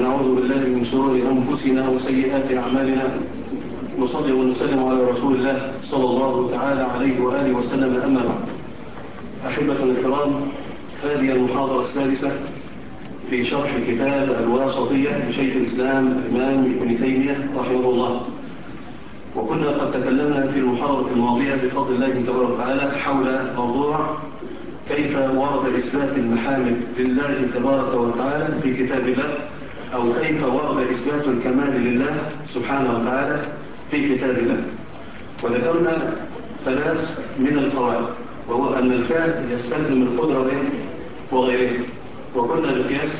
ونعوذ بالله من شرور أنفسنا وسيئات أعمالنا. نصلي ونسلم على رسول الله صلى الله تعالى عليه وآله وسلم. أما بعد، أحبة الكرام، هذه المحاضرة السادسة في شرح كتاب الواسطية لشيخ الإسلام الإمام ابن تيمية رحمه الله. وكنا قد تكلمنا في المحاضرة الماضية بفضل الله تبارك وتعالى حول موضوع كيف ورد إثبات المحامد لله تبارك وتعالى في كتاب الله، أو كيف ورد إثبات الكمال لله سبحانه وتعالى في كتاب الله. وذكرنا ثلاث من القواعد، وهو أن الفعل يستلزم القدرة وغيره، وكنا بالقياس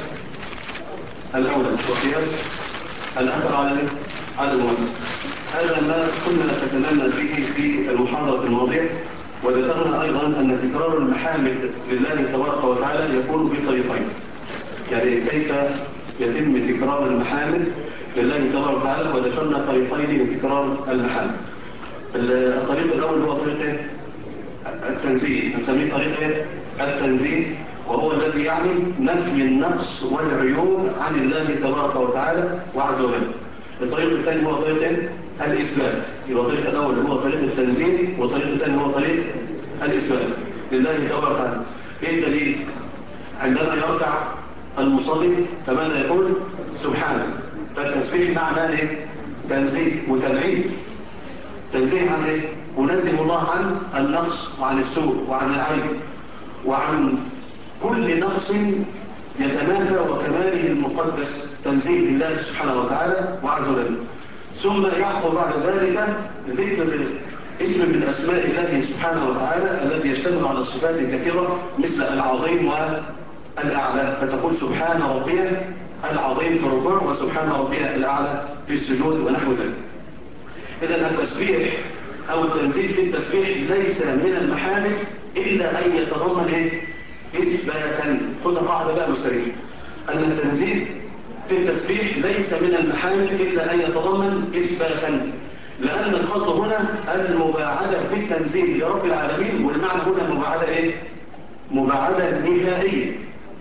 الأولى وقياس الأثر على الموسى. هذا ما كنا تكلمنا فيه في المحاضرة الماضية. وذكرنا أيضا أن تكرار المحامد لله تبارك وتعالى يكون بطريقين، يعني كيف يتم تكرار المحامد لله تبارك وتعالى. وذكرنا طريقين لتكرار المحامد. الطريق الأول هو طريق التنزيه، نسميه طريق التنزيه، وهو الذي يعني نفي النقص والعيوب عن الله تبارك وتعالى وعز وجل. الطريق الثاني هو طريق الإثبات. يبقى الطريق الأول هو طريق التنزيه، والطريق الثاني هو طريق الإثبات لله تبارك وتعالى. إيه الدليل؟ عندما يركع المصلي فماذا يقول؟ سبحانه. فالتسبيح معناه إيه؟ تنزيه وتبعيد. تنزيه عن إيه؟ ونزه الله عن النقص وعن السوء وعن العيب وعن كل نقص يتنافى وكماله المقدس، تنزيه لله سبحانه وتعالى وعز وجل. ثم يعقب بعد ذلك ذكر اسم من أسماء الله سبحانه وتعالى الذي يشتمل على صفات كثيرة مثل العظيم والأعلى، فتقول سبحان ربي العظيم في الركوع، وسبحان ربي الأعلى في السجود ونحو ذلك. إذن التسبيح أو التنزيه في التسبيح ليس من المحامد إلا أن يتضمن إثباتا. خذ قاعدة بقى مستريحة، أن التنزيه في التسبيح ليس من المحامد إلا أن يتضمن إثباتا، لأن القصد هنا المباعدة في التنزيه لرب العالمين. والمعنى هنا المباعدة إيه؟ مباعدة نهائية،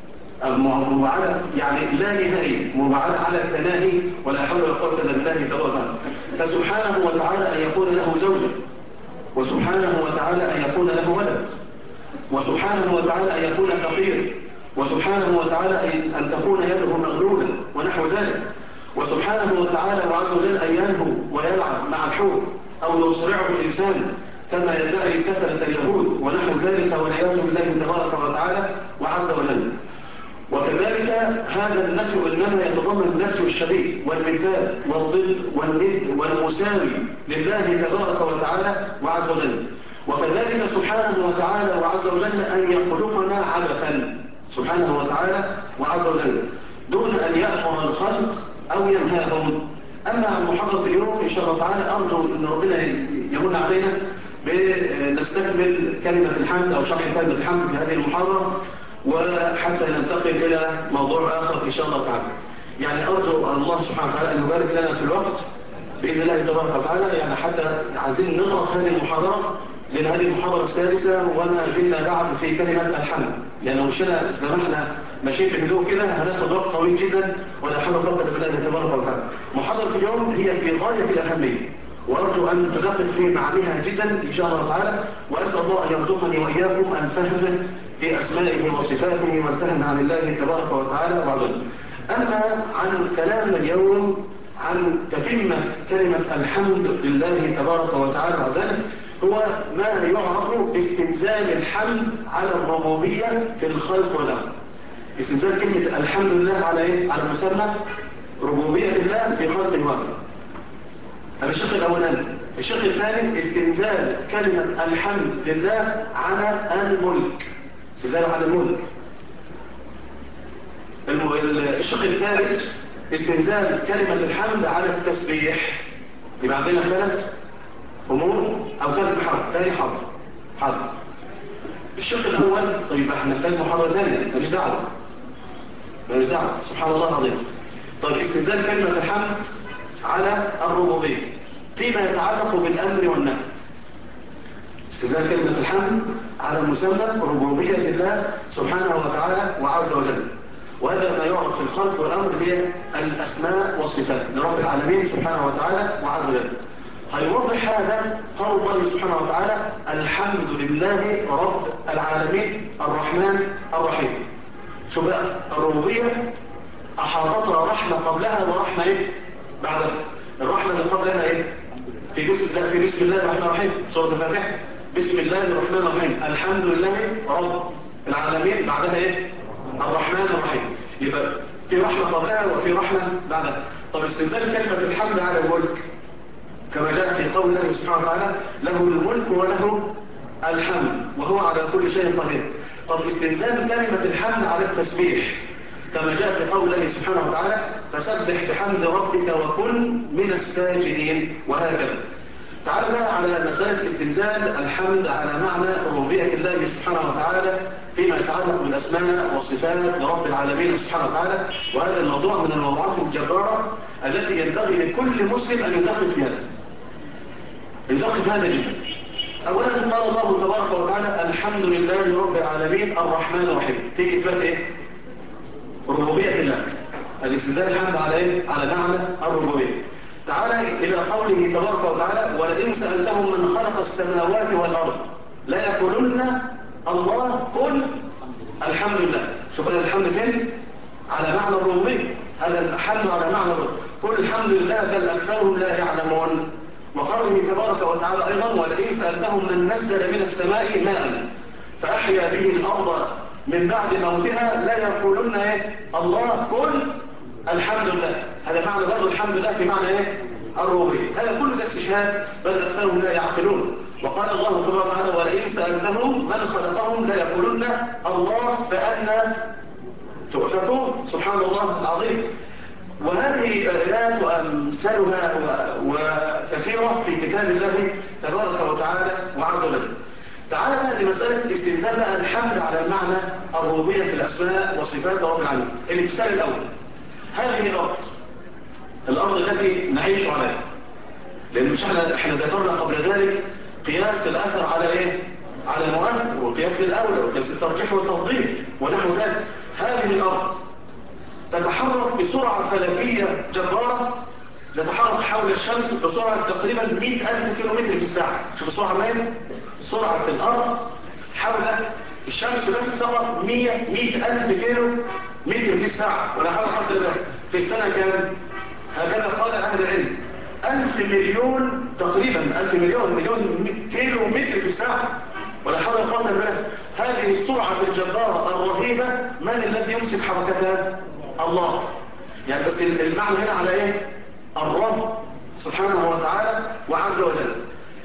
مباعدة يعني لا نهائية، مباعدة على التناهي، ولا حول ولا قوة إلا بالله تبارك وتعالى. فسبحانه وتعالى أن يكون له زوجة، وسبحانه وتعالى أن يكون له ولد، وسبحانه وتعالى أن يكون فقير، وسبحانه وتعالى أن تكون يده مغلولة ونحو ذلك، وسبحانه وتعالى وعز وجل أن ينهو ويلعب مع الحور أو يصرعه الإنسان كما يدعي سفلة اليهود ونحو ذلك، والعياذ بالله تبارك وتعالى وعز وجل. وكذلك هذا النفي إنما يتضمن نفي الشبيه والمثال والضد والند والمساوي لله تبارك وتعالى وعز وجل. وكذلك سبحانه وتعالى وعز وجل أن يخلقنا عبثا سبحانه وتعالى وعز وجل دون أن يأمر الخلق أو ينهاهم. أما محاضرة اليوم إن شاء الله تعالى أرجو أن ربنا يمن علينا بنستكمل كلمة الحمد أو شرح كلمة الحمد في هذه المحاضرة، وحتى ننتقل إلى موضوع آخر إن شاء الله تعالى. يعني أرجو الله سبحانه وتعالى أن يبارك لنا في الوقت بإذن الله تبارك وتعالى، يعني حتى عايزين نضغط هذه المحاضرة، لأن هذه المحاضرة السادسة وما زلنا بعد في كلمة الحمد. يعني لو مشينا زمحنا ماشيين بهدوء كده هناخد وقت طويل جدا، ولا حول ولا قوة إلا بالله تبارك وتعالى. محاضرة اليوم هي في غاية الأهمية، وأرجو أن تدقق في معانيها جدا إن شاء الله تعالى. وأسأل الله أن يرزقني وإياكم الفهم في أسمائه وصفاته والفهم عن الله تبارك وتعالى وعز وجل. أما عن كلامنا اليوم عن تتمة كلمة الحمد لله تبارك وتعالى وعز وجل، هو ما يعرف باستنزال الحمد على الربوبية في الخلق والأمر. استنزال كلمة الحمد لله على إيه؟ على مسمى ربوبية الله في خلقه وأمره. هذا الشق الأولاني. الشق الثاني استنزال كلمة الحمد لله على الملك، استنزاله على الملك. الشق الثالث استنزال كلمة الحمد على التسبيح. يبقى عندنا ثلاث أمور أو ثلاث محاور. ثاني حاضر. الشق الأول طيب احنا نحتاج محاضرة ثانية، ماليش دعوة سبحان الله العظيم. طيب استنزال كلمة الحمد على الربوبية فيما يتعلق بالأمر والنهي. استنزال كلمة الحمد على مسمى ربوبية الله سبحانه وتعالى وعز وجل. وهذا ما يعرف في الخلق والأمر هي الأسماء والصفات لرب العالمين سبحانه وتعالى وعز وجل. هيوضح هذا قول الله سبحانه وتعالى الحمد لله رب العالمين الرحمن الرحيم. شو بقى الربوبية أحاطتها رحمة قبلها ورحمة إيه بعدها. الرحمة اللي قبلها إيه في بسم الله الرحمن الرحيم سورة الفاتحة. بسم الله الرحمن الرحيم الحمد لله رب العالمين بعدها إيه الرحمن الرحيم. يبقى في رحمة قبلها وفي رحمة بعدها. طب استنزال كلمة الحمد على الملك كما جاء في قول الله سبحانه وتعالى له الملك وله الحمد وهو على كل شيء قدير. طب استنزال كلمة الحمد على التسبيح كما جاء في قول الله سبحانه وتعالى فسبح بحمد ربك وكن من الساجدين وهكذا. تعال بقى على مسألة استنزال الحمد على معنى ربوبية الله سبحانه وتعالى فيما يتعلق بالأسماء والصفات لرب العالمين سبحانه وتعالى. وهذا الموضوع من الموضوعات الجبارة التي ينبغي لكل مسلم أن يدقق فيها. يدقق في هذا جدا. أولا قال الله تبارك وتعالى الحمد لله رب العالمين الرحمن الرحيم في إثبات إيه؟ ربوبية الله. الاستنزال الحمد على إيه؟ على معنى الربوبية. تعالى إلى قوله تبارك وتعالى ولئن سألتهم من خلق السماوات والأرض لا يقولن الله قل الحمد لله. شوف الحمد فين؟ على معنى الربوبية. هذا الحمد على معنى الربوبية. قل الحمد لله بل أكثرهم لا يعلمون. وقوله تبارك وتعالى أيضا ولئن سألتهم من نزل من السماء ماء فأحيا به الأرض من بعد موتها لا يقولون إيه؟ الله قل الحمد لله. هذا معنى برضو الحمد لله في معنى إيه؟ الربوبية. هذا كله ده استشهاد بل أكثرهم لا يعقلون. وقال الله تبارك وتعالى ولئن سألتهم من خلقهم لا يقولون الله فأنا تؤفكون. سبحان الله العظيم. وهذه الآيات وأمثالها وكثيرة في كتاب الله تبارك وتعالى وعز وجل. تعالى بقى لمسألة استنزال الحمد على المعنى الربوبية في الأسماء وصفات رب العالمين. الامثال الأول هذه الأرض التي نعيش عليها. لأن مش احنا ذكرنا قبل ذلك قياس الأثر على إيه؟ على المؤثر وقياس الأولى وقياس الترجيح والتفضيل ونحو ذلك. هذه الأرض تتحرك بسرعة فلكية جبارة تتحرك حول الشمس بسرعة تقريبا 100,000 كيلومتر في الساعة. شوف السرعة مين؟ سرعة الأرض حول الشمس بس فقط 100,000 كيلو متر في الساعة ولا حول ولا قوة في السنة كام؟ هكذا قال أهل العلم 1000 مليون تقريبا 1000 مليون كيلو متر في الساعة ولا حول ولا قوة إلا بالله. هذه السرعة الجبارة الرهيبة من الذي يمسك حركتها؟ الله. يعني بس المعنى هنا على ايه؟ الرب سبحانه وتعالى وعز وجل.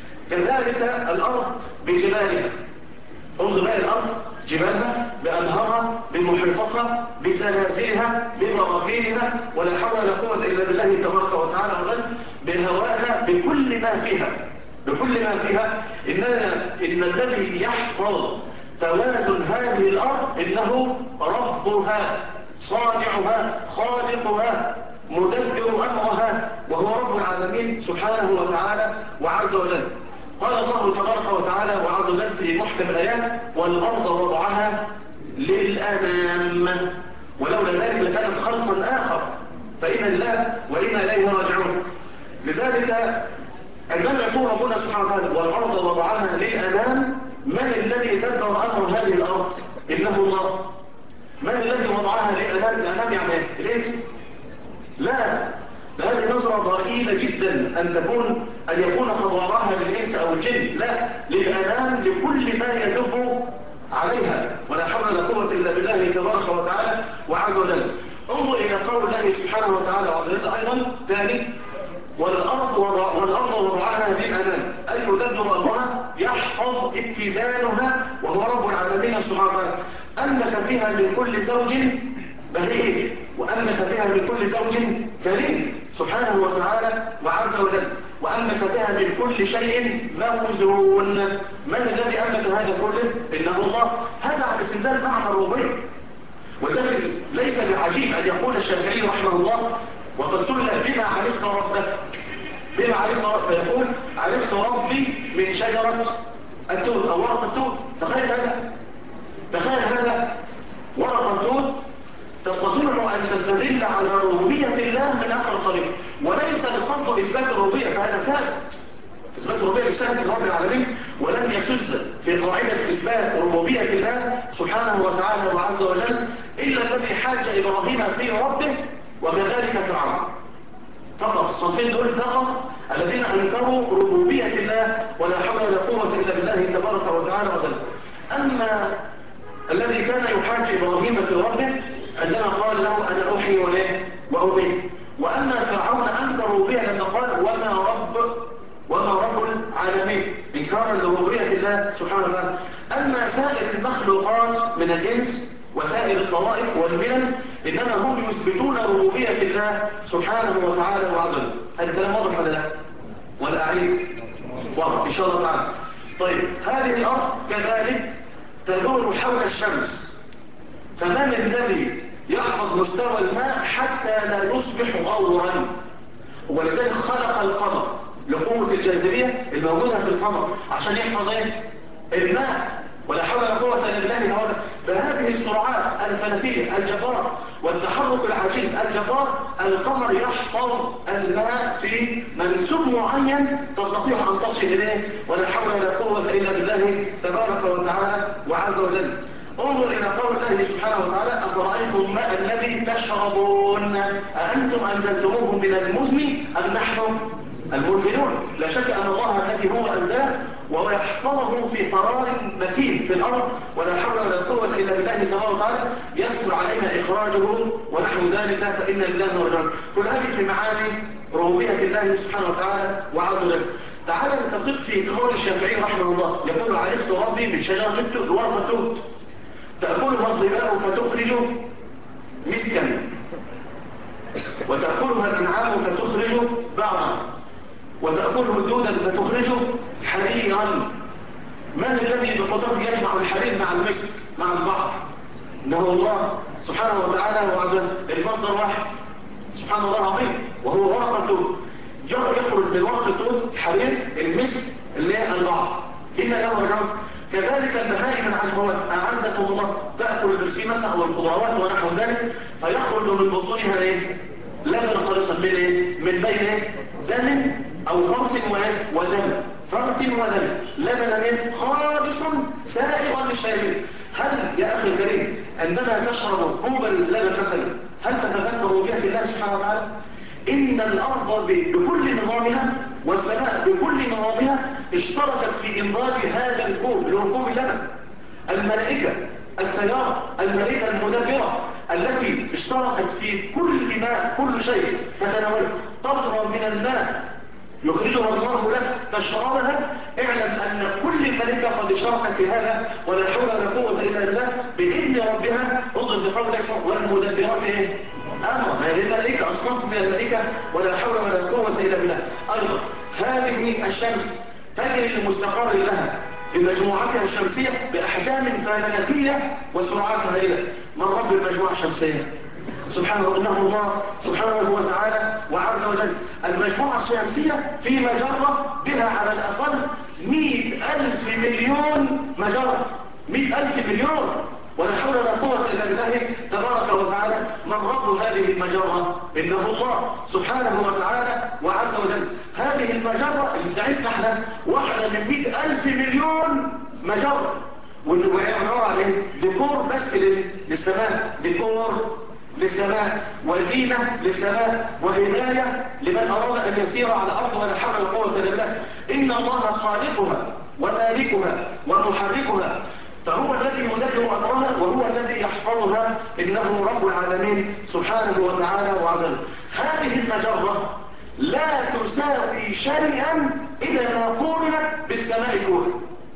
كذلك الأرض بجبالها. انظر بقى الأرض جبالها بأنهارها بمحيطاتها بزلازلها ببراكينها ولا حول ولا قوة إلا بالله تبارك وتعالى وجل بهوائها بكل ما فيها إن الذي يحفظ توازن هذه الأرض إنه ربها صانعها خالقها مدبر أمرها وهو رب العالمين سبحانه وتعالى وعز وجل. قال الله تبارك وتعالى وعز وجل في محكم الآيات والأرض وضعها للأنام ولولا ذلك لكانت خلقا آخر فإنا لله وإنا إليه راجعون. لذلك عندما يقول ربنا سبحانه وتعالى والأرض وضعها للأنام من الذي دبر أمر هذه الأرض؟ إنه الله. من الذي وضعها للأنام؟ الأنام يعني ايه؟ الإنس؟ لا، هذه نظرة ضئيلة جدا أن يكون قد وضعها للإنس أو الجن. لا، للأنام لكل ما يدب عليها ولا حول ولا قوة إلا بالله تبارك وتعالى وعز وجل. انظر إلى قول الله سبحانه وتعالى وعز وجل أيضا ثاني والأرض وضعها للأنام أي يدبر أمرها يحفظ اتزانها وهو رب العالمين سبحانه وتعالى. أنك فيها من كل زوج بهيج وأنك فيها من كل زوج كريم سبحانه وتعالى وعز وجل وأنك فيها من كل شيء موزون. من الذي أنك هذا كله؟ إنه الله. هذا على استنزال معنى الربوبية. ولذلك ليس بعجيب أن يقول الشافعي رحمه الله وقد سئل بما عرفت ربك بما عرفت ربك فيقول عرفت ربي من شجرة التوت أو ورق التوت. تخيل هذا ورق التوت تستطيع على ربوبية الله من آخر الطريق، وليس القصد إثبات الربوبية، فهذا ثابت. إثبات الربوبية ثابت لرب العالمين، ولم يشذ في قاعدة إثبات ربوبية الله سبحانه وتعالى وعز وجل إلا الذي حاج إبراهيم في ربه وكذلك فرعون. فقط الصنفين دول فقط الذين أنكروا ربوبية الله ولا حول ولا قوة إلا بالله تبارك وتعالى وجل. أما الذي كان يحاج إبراهيم في ربه عندما قال له أنا أحيي وأميت. وأما فرعون أنكر ربوبية لما قال وما رب العالمين، إنكارا لربوبية الله سبحانه وتعالى. أما سائر المخلوقات من الإنس وسائر الطوائف والملل إنما هم يثبتون ربوبية الله سبحانه وتعالى وعز وجل. هذا الكلام واضح ولا لا؟ ولا أعيد؟ واضح إن شاء الله تعالى. طيب، هذه الأرض كذلك تدور حول الشمس، فمن الذي يحفظ مستوى الماء حتى لا يصبح غورا؟ ولذلك خلق القمر لقوة الجاذبية الموجودة في القمر عشان يحفظ الماء، ولا حول ولا قوة إلا بالله تعالى. بهذه السرعات الفلكية الجبار والتحرك العجيب الجبار القمر يحفظ الماء في منسوب معين تستطيع أن تصل إليه، ولا حول ولا قوة إلا بالله تبارك وتعالى وعز وجل. انظر إلى قول الله سبحانه وتعالى أفرأيتم الماء الذي تشربون أأنتم أنزلتموه من المزن أم نحن المنزلون؟ لا شك أن الله الذي هو أنزله ويحفظه في قرار مكين في الأرض، ولا حول ولا قوة إلا بالله تبارك وتعالى، يسمع علينا إخراجه ونحو ذلك، فإن لله ورجعون. كل هذه في معاني ربوبية الله سبحانه وتعالى وعز وجل. تعالى نتفق في قول الشافعي رحمه الله، يقول عرفت ربي من شجرة ورق التوت تأكلها الظباء فتخرج مسكا، وتأكلها الأنعام فتخرج بعضا، وتأكله الدودة فتخرج حريرا. من الذي بقدرته يجمع الحرير مع المسك مع البعض؟ إنه الله سبحانه وتعالى وعز وجل. المصدر واحد سبحان الله العظيم، وهو ورق التوت. يخرج من ورق التوت حرير المسك اللي هي البعض. إن له رجعون. كذلك البهائم العنكبوت أعزكم الله تأكل البرسيمة والخضروات ونحو ذلك، فيخرج من بطونها لبن خالصا من بين دم أو فرث ودم، فرث ودم، لبنا خالص سائغا للشاربين. هل يا أخي الكريم عندما تشرب كوب اللبن مثلا هل تتذكر ربوبية الله سبحانه وتعالى؟ إن الأرض بكل نظامها والسماء بكل نظامها اشتركت في إنضاج هذا الكوب اللي هو كوب اللبن. الملائكة السيارة، الملائكة المدبرة التي اشتركت في كل ماء، كل شيء تتناول قطرة من الماء يخرجها الله لك تشربها. اعلم أن كل الملائكة قد اشتركت في هذا، ولا حول ولا قوة إلا بالله بإذن ربها. انظر في قول الله والمدبرات أمر. هذه الملائكة أصناف من الملائكة، ولا حول ولا قوة إلا بالله. أيضا هذه الشمس تجري لمستقر لها بمجموعتها الشمسية بأحجام فلكية وسرعات هائلة. من رب المجموعة الشمسية؟ سبحانه، إنه الله سبحانه وتعالى وعز وجل. المجموعة الشمسية في مجرة بها على الأقل 100,000 مليون مجرة، 100,000 مليون، ولا حول ولا قوة إلا بالله تبارك وتعالى. من رب هذه المجرة؟ إنه الله سبحانه وتعالى وعز وجل. هذه المجرة اللي بتاعتنا احنا واحدة من 100,000 مليون مجرة، وهي عبارة عن ايه؟ ديكور بس للسماء، ديكور للسماء وزينة للسماء وهداية لمن أراد أن يسير على الأرض، ولا حول ولا قوة إلا بالله. إن الله خالقها ومالكها ومحركها، فهو الذي يدبر أمرها وهو الذي يحفظها. إنه رب العالمين سبحانه وتعالى وعلا. هذه المجرة لا تساوي شيئا إذا ما قورنت بالسماء الأولى.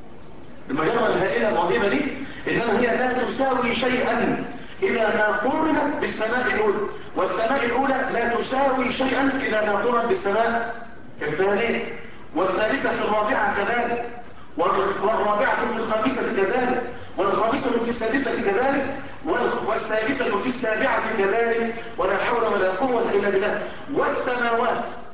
المجرة الهائلة الرهيبة دي إنما هي لا تساوي شيئا إذا ما قورنت بالسماء الأولى، والسماء الأولى لا تساوي شيئا إذا ما قورنت بالسماء الثانية، والثالثة في الرابعة كذلك، والرابعة في الخامسة كذلك، والخامسة في السادسة كذلك، والسادسة في السابعة كذلك، ولا حول ولا قوة إلا بالله. والسماوات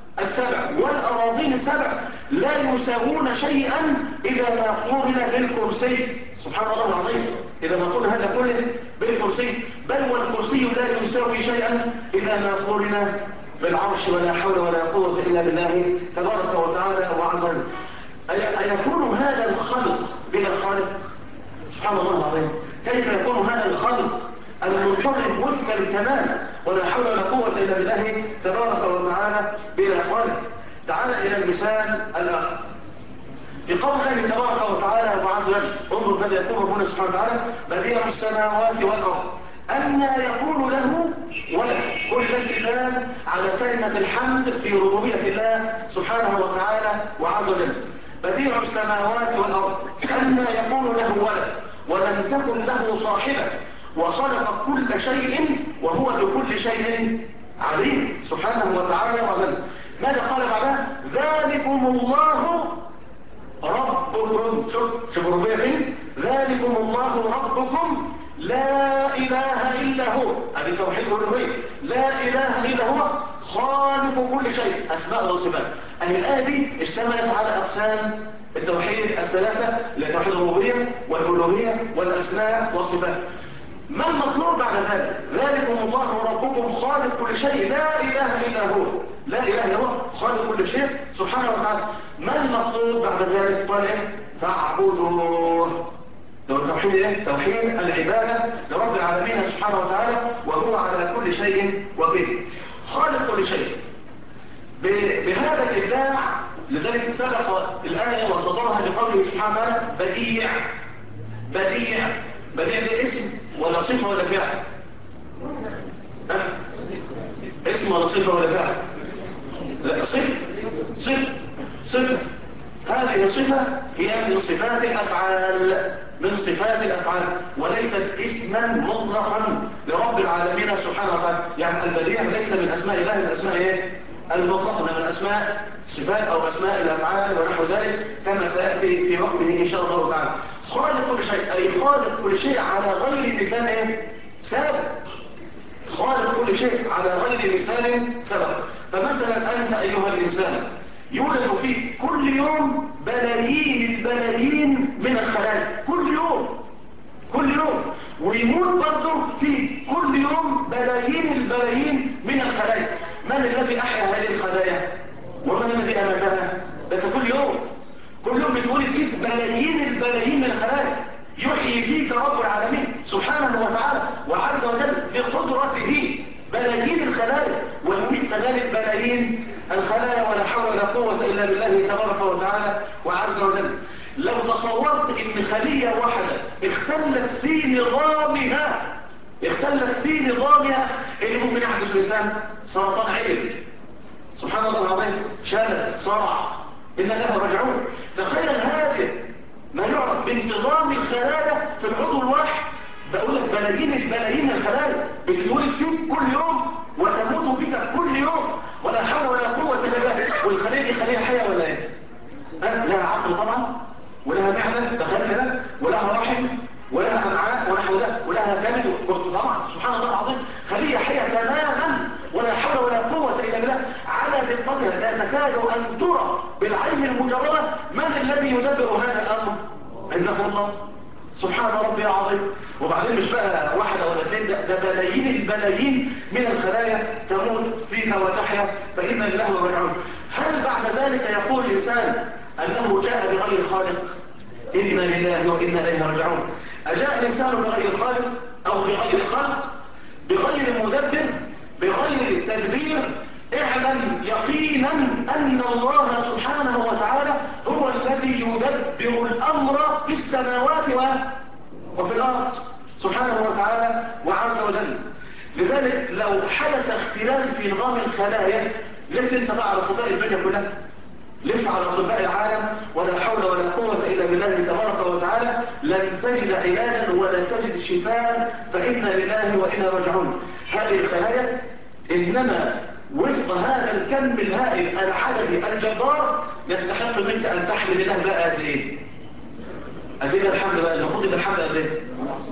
السبع والأراضين السبع لا يساوون شيئا إذا ما قورن بالكرسي. سبحان الله العظيم، إذا ما قورن هذا كله بالكرسي، بل والكرسي لا يساوي شيئا إذا ما قورن بالعرش، ولا حول ولا قوة إلا بالله تبارك وتعالى وعز وجل. أيكون هذا الخلق بلا خالق؟ سبحان الله العظيم، كيف يكون هذا الخلق المضطرب وفق الكمال ولا حول ولا قوة إلا بالله تبارك وتعالى بلا خالق؟ تعال إلى المثال الآخر في قول الله تبارك وتعالى وعز وجل. انظر ماذا يقول ربنا سبحانه وتعالى: بديع السماوات والأرض أنى يكون له ولد. كل ده استدلال على كلمة الحمد في ربوبية الله سبحانه وتعالى وعز وجل. بديع السماوات والأرض أنى يكون له ولد ولم تكن له صاحبة وخلق كل شيء وهو بكل شيء عليم سبحانه وتعالى وعلا. ماذا قال بعدها؟ ذلكم الله ربكم. شوف ربنا فين؟ ذلكم الله ربكم لا إله إلا هو. هذه توحيد الربوبية، لا إله إلا هو خالق كل شيء، أسماء وصفات. أهي الآية دي اشتملت على أقسام التوحيد الثلاثة، لتوحيد الربوبية والألوهية والأسماء والصفات. ما المطلوب بعد ذلك؟ ذلكم الله ربكم خالق كل شيء لا إله إلا هو، لا إله إلا هو خالق كل شيء سبحانه وتعالى. ما المطلوب بعد ذلك؟ قال فاعبدوه. توحيد ايه؟ توحيد العبادة لرب العالمين سبحانه وتعالى، وهو على كل شيء وكيل، خالق كل شيء. بهذا الإبداع لذلك سبق الآية وصدرها بقوله سبحانه وتعالى بديع. بديع، بديع ده اسم ولا صفة ولا فعل؟ اسم ولا صفة ولا فعل؟ لا، صفة. صفة صفة. هذه الصفة هي من صفات الأفعال، من صفات الأفعال، وليست اسما مطلقا لرب العالمين سبحانه وتعالى. يعني البديع ليس من أسماء الله، من أسماء ايه؟ المطلق، من أسماء صفات أو أسماء الأفعال ونحو ذلك، كما سيأتي في وقته إن شاء الله تعالى. خالق كل شيء، أي خالق كل شيء على غير مثال ايه؟ سابق. خالق كل شيء على غير مثال سبق. فمثلا أنت أيها الإنسان يولد فيك كل يوم بلايين البلايين من الخلايا، كل يوم كل يوم، ويموت برضه فيك كل يوم بلايين البلايين من الخلايا. من الذي أحيا هذه الخلايا؟ ومن الذي أماتها؟ ده أنت كل يوم بتولد فيك بلايين البلايين من الخلايا، يحيي فيك رب العالمين سبحانه وتعالى وعز وجل بقدرته بلايين الخلايا، ويميت كذلك بلايين الخلايا، ولا حول ولا قوة إلا بالله تبارك وتعالى وعز وجل. لو تصورت إن خلية واحدة اختلت في نظامها اللي ممكن يحدث الإنسان سرطان عقل، سبحان الله العظيم، شلل، صرع، إن له راجعون. تخيل هذا ما يعرف بانتظام الخلايا في العضو الواحد. بقول لك بلايين البلايين الخلايا بتتولد فيك كل يوم وتموت فيك كل يوم، ولا حول ولا قوة إلا بالله. والخلية دي خلية حية ولا ايه؟ لها عقل طبعا، ولها معدة، تخيل كده، ولها رحم، ولها أمعاء ونحو ذلك، ولها كبد طبعا، سبحان الله العظيم، خلية حية تماما، ولا حول ولا قوة إلا بالله. على دقتها لا تكاد أن ترى بالعين المجردة من الذي يدبر هذا الأمر؟ إنه الله سبحان ربي العظيم. وبعدين مش بقى واحدة ولا اثنين، ده بلايين البلايين من الخلايا تموت فيك وتحيا، فإنا لله وراجعون. هل بعد ذلك يقول الإنسان أنه جاء بغير خالق؟ إنا لله وإنا إليه راجعون. أجاء الإنسان بغير خالق أو بغير خلق، بغير مدبر، بغير تدبير؟ اعلم يقينا أن الله سبحانه وتعالى هو الذي يدبر الأمر في السماوات وفي الأرض سبحانه وتعالى وعز وجل. لذلك لو حدث اختلال في نظام الخلايا، لف انت بقى على أطباء الدنيا كلها، لف على أطباء العالم، ولا حول ولا قوة إلا بالله تبارك وتعالى، لن تجد علاجا ولا تجد شفاء، فإنا لله وإنا راجعون. هذه الخلايا إنما وفق هذا الكم الهائل العددي الجبار يستحق منك أن تحمد الله بقى قد إيه؟ قد إيه الحمد بقى؟ المفروض يبقى الحمد قد إيه؟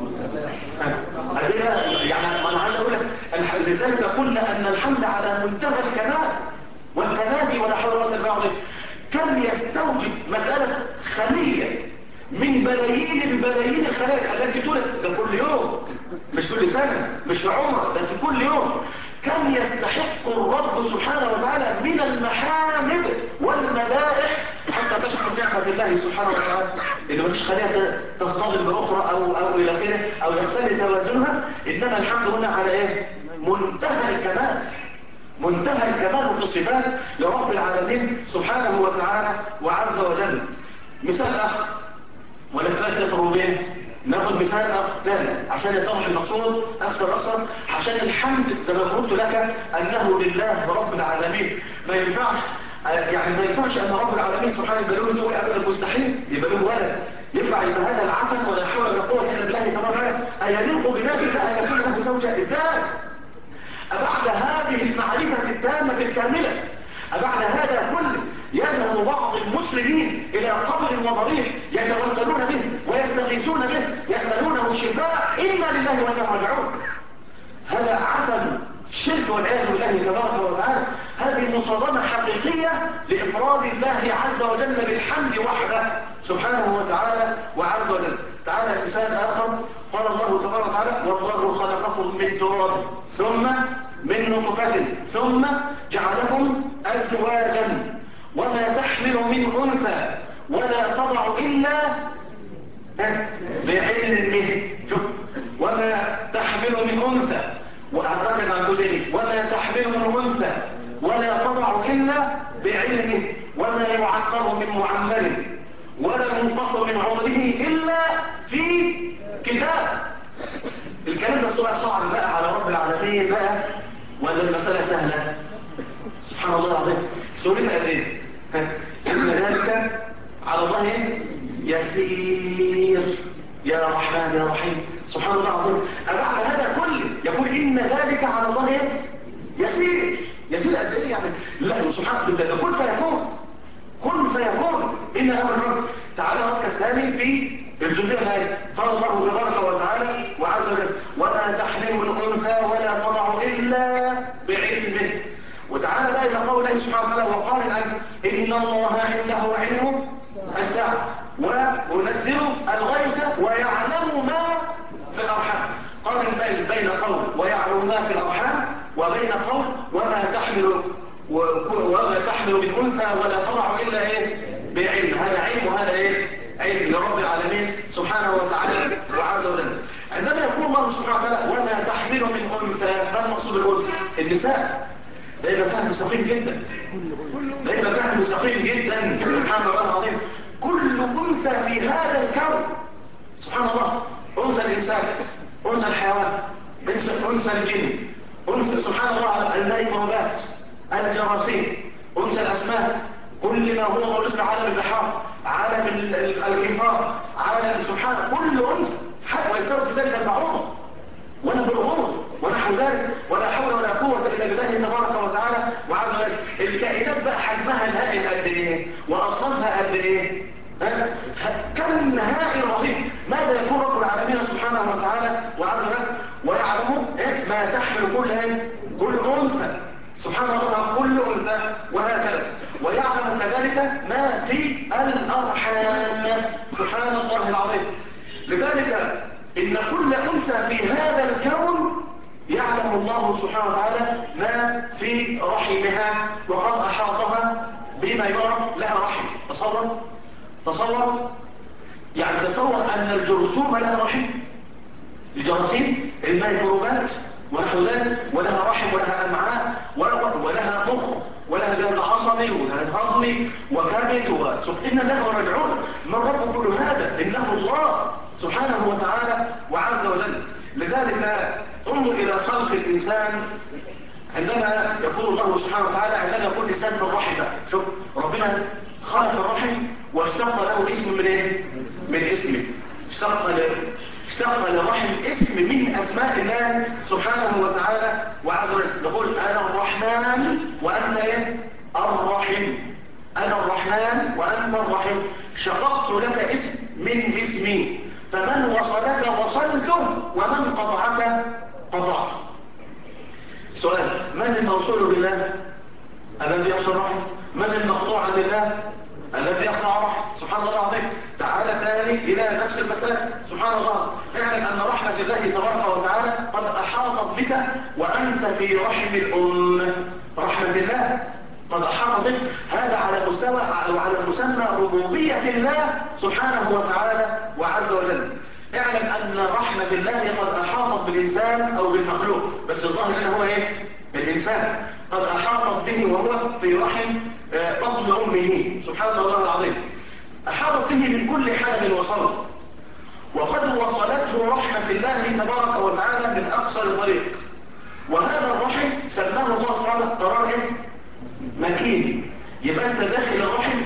قد إيه بقى؟ يعني أنا عايز أقول لك لذلك قلنا أن الحمد على منتهى الكمال، والكمال العظيم ولا حول ولا قوة إلا بالله. كم يستوجب مسألة خلية من بلايين البلايين الخلايا التي تولد، ده كل يوم مش كل سنة مش في عمر، ده في كل يوم. كم يستحق الرب سبحانه وتعالى من المحامد والمدائح حتى تشكر نعمة الله سبحانه وتعالى، اللي مفيش خليها تصطدم بأخرى أو إلى آخره أو يختل توازنها. إنما الحمد هنا على إيه؟ منتهى الكمال، منتهى الكمال في الصفات لرب العالمين سبحانه وتعالى وعز وجل. مثال آخر ولا كفاية نفروا به، ناخد مثال آخر ثاني عشان يتضح المقصود أكثر عشان الحمد زي ما قلت لك أنه لله رب العالمين. ما ينفعش يعني ما ينفعش أن رب العالمين سبحانه يبقى له زوج أبدا، مستحيل يبقى له ولد. ينفع يبقى هذا العفن ولا حول ولا قوة إلا بالله تبارك. أيليق بذات الله أن يكون له زوجة؟ إزاي؟ أبعد هذه المعرفة التامة الكاملة، أبعد هذا كله يذهب بعض المسلمين إلى قبر وضريح يتوسلون به ويستغيثون به يسألونه الشفاء، إنا لله وإنا راجعون. هذا عفن الشرك والعياذ بالله تبارك وتعالى. هذه مصادمة حقيقية لإفراد الله عز وجل بالحمد وحده سبحانه وتعالى وعز وجل. تعالى مثال آخر، قال الله تبارك وتعالى: والله خلقكم من تراب ثم من نطفة ثم جعلكم أزواجا وما تحمل من أنثى ولا تضع إلا بعلمه. شوف، وما تحمل من أنثى، وركز على الجزء، وما تحمل من أنثى ولا تضع إلا بعلمه وما يعمر من معمر ولا ينقص من عمره إلا في كتاب. الكلام ده صعب بقى على رب العالمين بقى ولا المسألة سهلة؟ سبحان الله العظيم، سهولتها قد ايه؟ إن ذلك على الله يسير يا رحمن يا رحيم. سبحان الله العظيم. أبعد هذا كله يقول إن ذلك على الله يسير. يسير قد ايه يعني؟ لا سبحان الله، كن فيكون، كن فيكون. إن أمر الرب. تعالى ركز ثاني في الجزئية الآية. قال الله تبارك وتعالى وعز وجل: وما تحمل من أنثى ولا تضع إلا بعلمه. وتعالى بقى إلى قول الله سبحانه وتعالى: وقال الآن: إن الله عنده علم الساعة وينزل الغيث ويعلم ما في الأرحام. قال بين قول ويعلم ما في الأرحام وبين قول وما تحمل من أنثى ولا تضع إلا إيه؟ بعلم. هذا علم وهذا إيه؟ علم لرب العالمين سبحانه وتعالى وعز وجل. عندما يقول الله سبحانه وتعالى وما تحمل من أنثى، ما المقصود بالأنثى؟ النساء. ده يبقى فهم سقيم جدا، ده يبقى فهم سقيم جدا. سبحان الله العظيم. كل أنثى في هذا الكون، سبحان الله، أنثى الإنسان، أنثى الحيوان، أنثى الجن، أنثى سبحان الله الميكروبات، الجراثيم، أنثى الأسماك، كل ما هو موجود في عالم البحار، عالم الكفار، عالم سبحان، كل أنثى حتى ويستوي في ذلك البعوضة ولا بالغوث ونحو ذلك، ولا حول ولا قوة إلا بالله تبارك وتعالى وعز وجل. الكائنات بقى حجمها الهائل قد إيه وأصنافها قد إيه؟ كم هائل رهيب. ماذا يكون رب العالمين سبحانه وتعالى وعز وجل ويعلم ما تحمل كل أنثى، سبحان الله، كل أنثى، وهكذا. ويعلم كذلك ما في الأرحام، سبحان الله العظيم. لذلك إن كل أنثى في هذا الكون يعلم الله سبحانه وتعالى ما في رحمها، وقد أحاطها بما يعرف لها رحم. تصور يعني تصور أن الجرثوم لها رحم، الجراثيم، الميكروبات ونحو ذلك، ولها رحم ولها أمعاء ولها مخ ولها جهاز عصبي ولها هضمي وكبد إن الله راجعون. من رب كل هذا؟ إنه الله سبحانه وتعالى وعز وجل. لذلك انظر إلى خلق الإنسان عندما يقول الله سبحانه وتعالى عندما يكون الإنسان في الرحم. شوف ربنا خلق الرحم واشتق له اسم من ايه؟ من اسمه. اشتق للرحم اسم من أسماء الله سبحانه وتعالى وعز وجل. نقول أنا الرحمن وأنت ايه؟ الرحيم. أنا الرحمن وأنت الرحيم. شققت لك اسم من اسمي، فمن وصلك وصلته ومن قطعك قطعته. سؤال: من الموصول بالله الذي يصل الرحم؟ الله الذي يقطع رحم. سبحان الله العظيم. تعالى ثاني إلى نفس المسألة. سبحان الله. اعلم أن رحمة الله تبارك وتعالى قد أحاطت بك وأنت في رحم الأم. رحمة الله قد أحاط بك. هذا على مستوى أو على مسمى ربوبية الله سبحانه وتعالى وعز وجل. اعلم أن رحمة الله قد أحاطت بالإنسان أو بالمخلوق، بس الظاهر أنه هو إيه؟ الإنسان قد أحاطت به وهو في رحم بطن أمه. سبحان الله العظيم. أحاطت به من كل حدب وصوب، وقد وصلته رحمة الله تبارك وتعالى من أقصى طريق. وهذا الرحم سماه الله تعالى قرار مكين. يبقى أنت داخل الرحم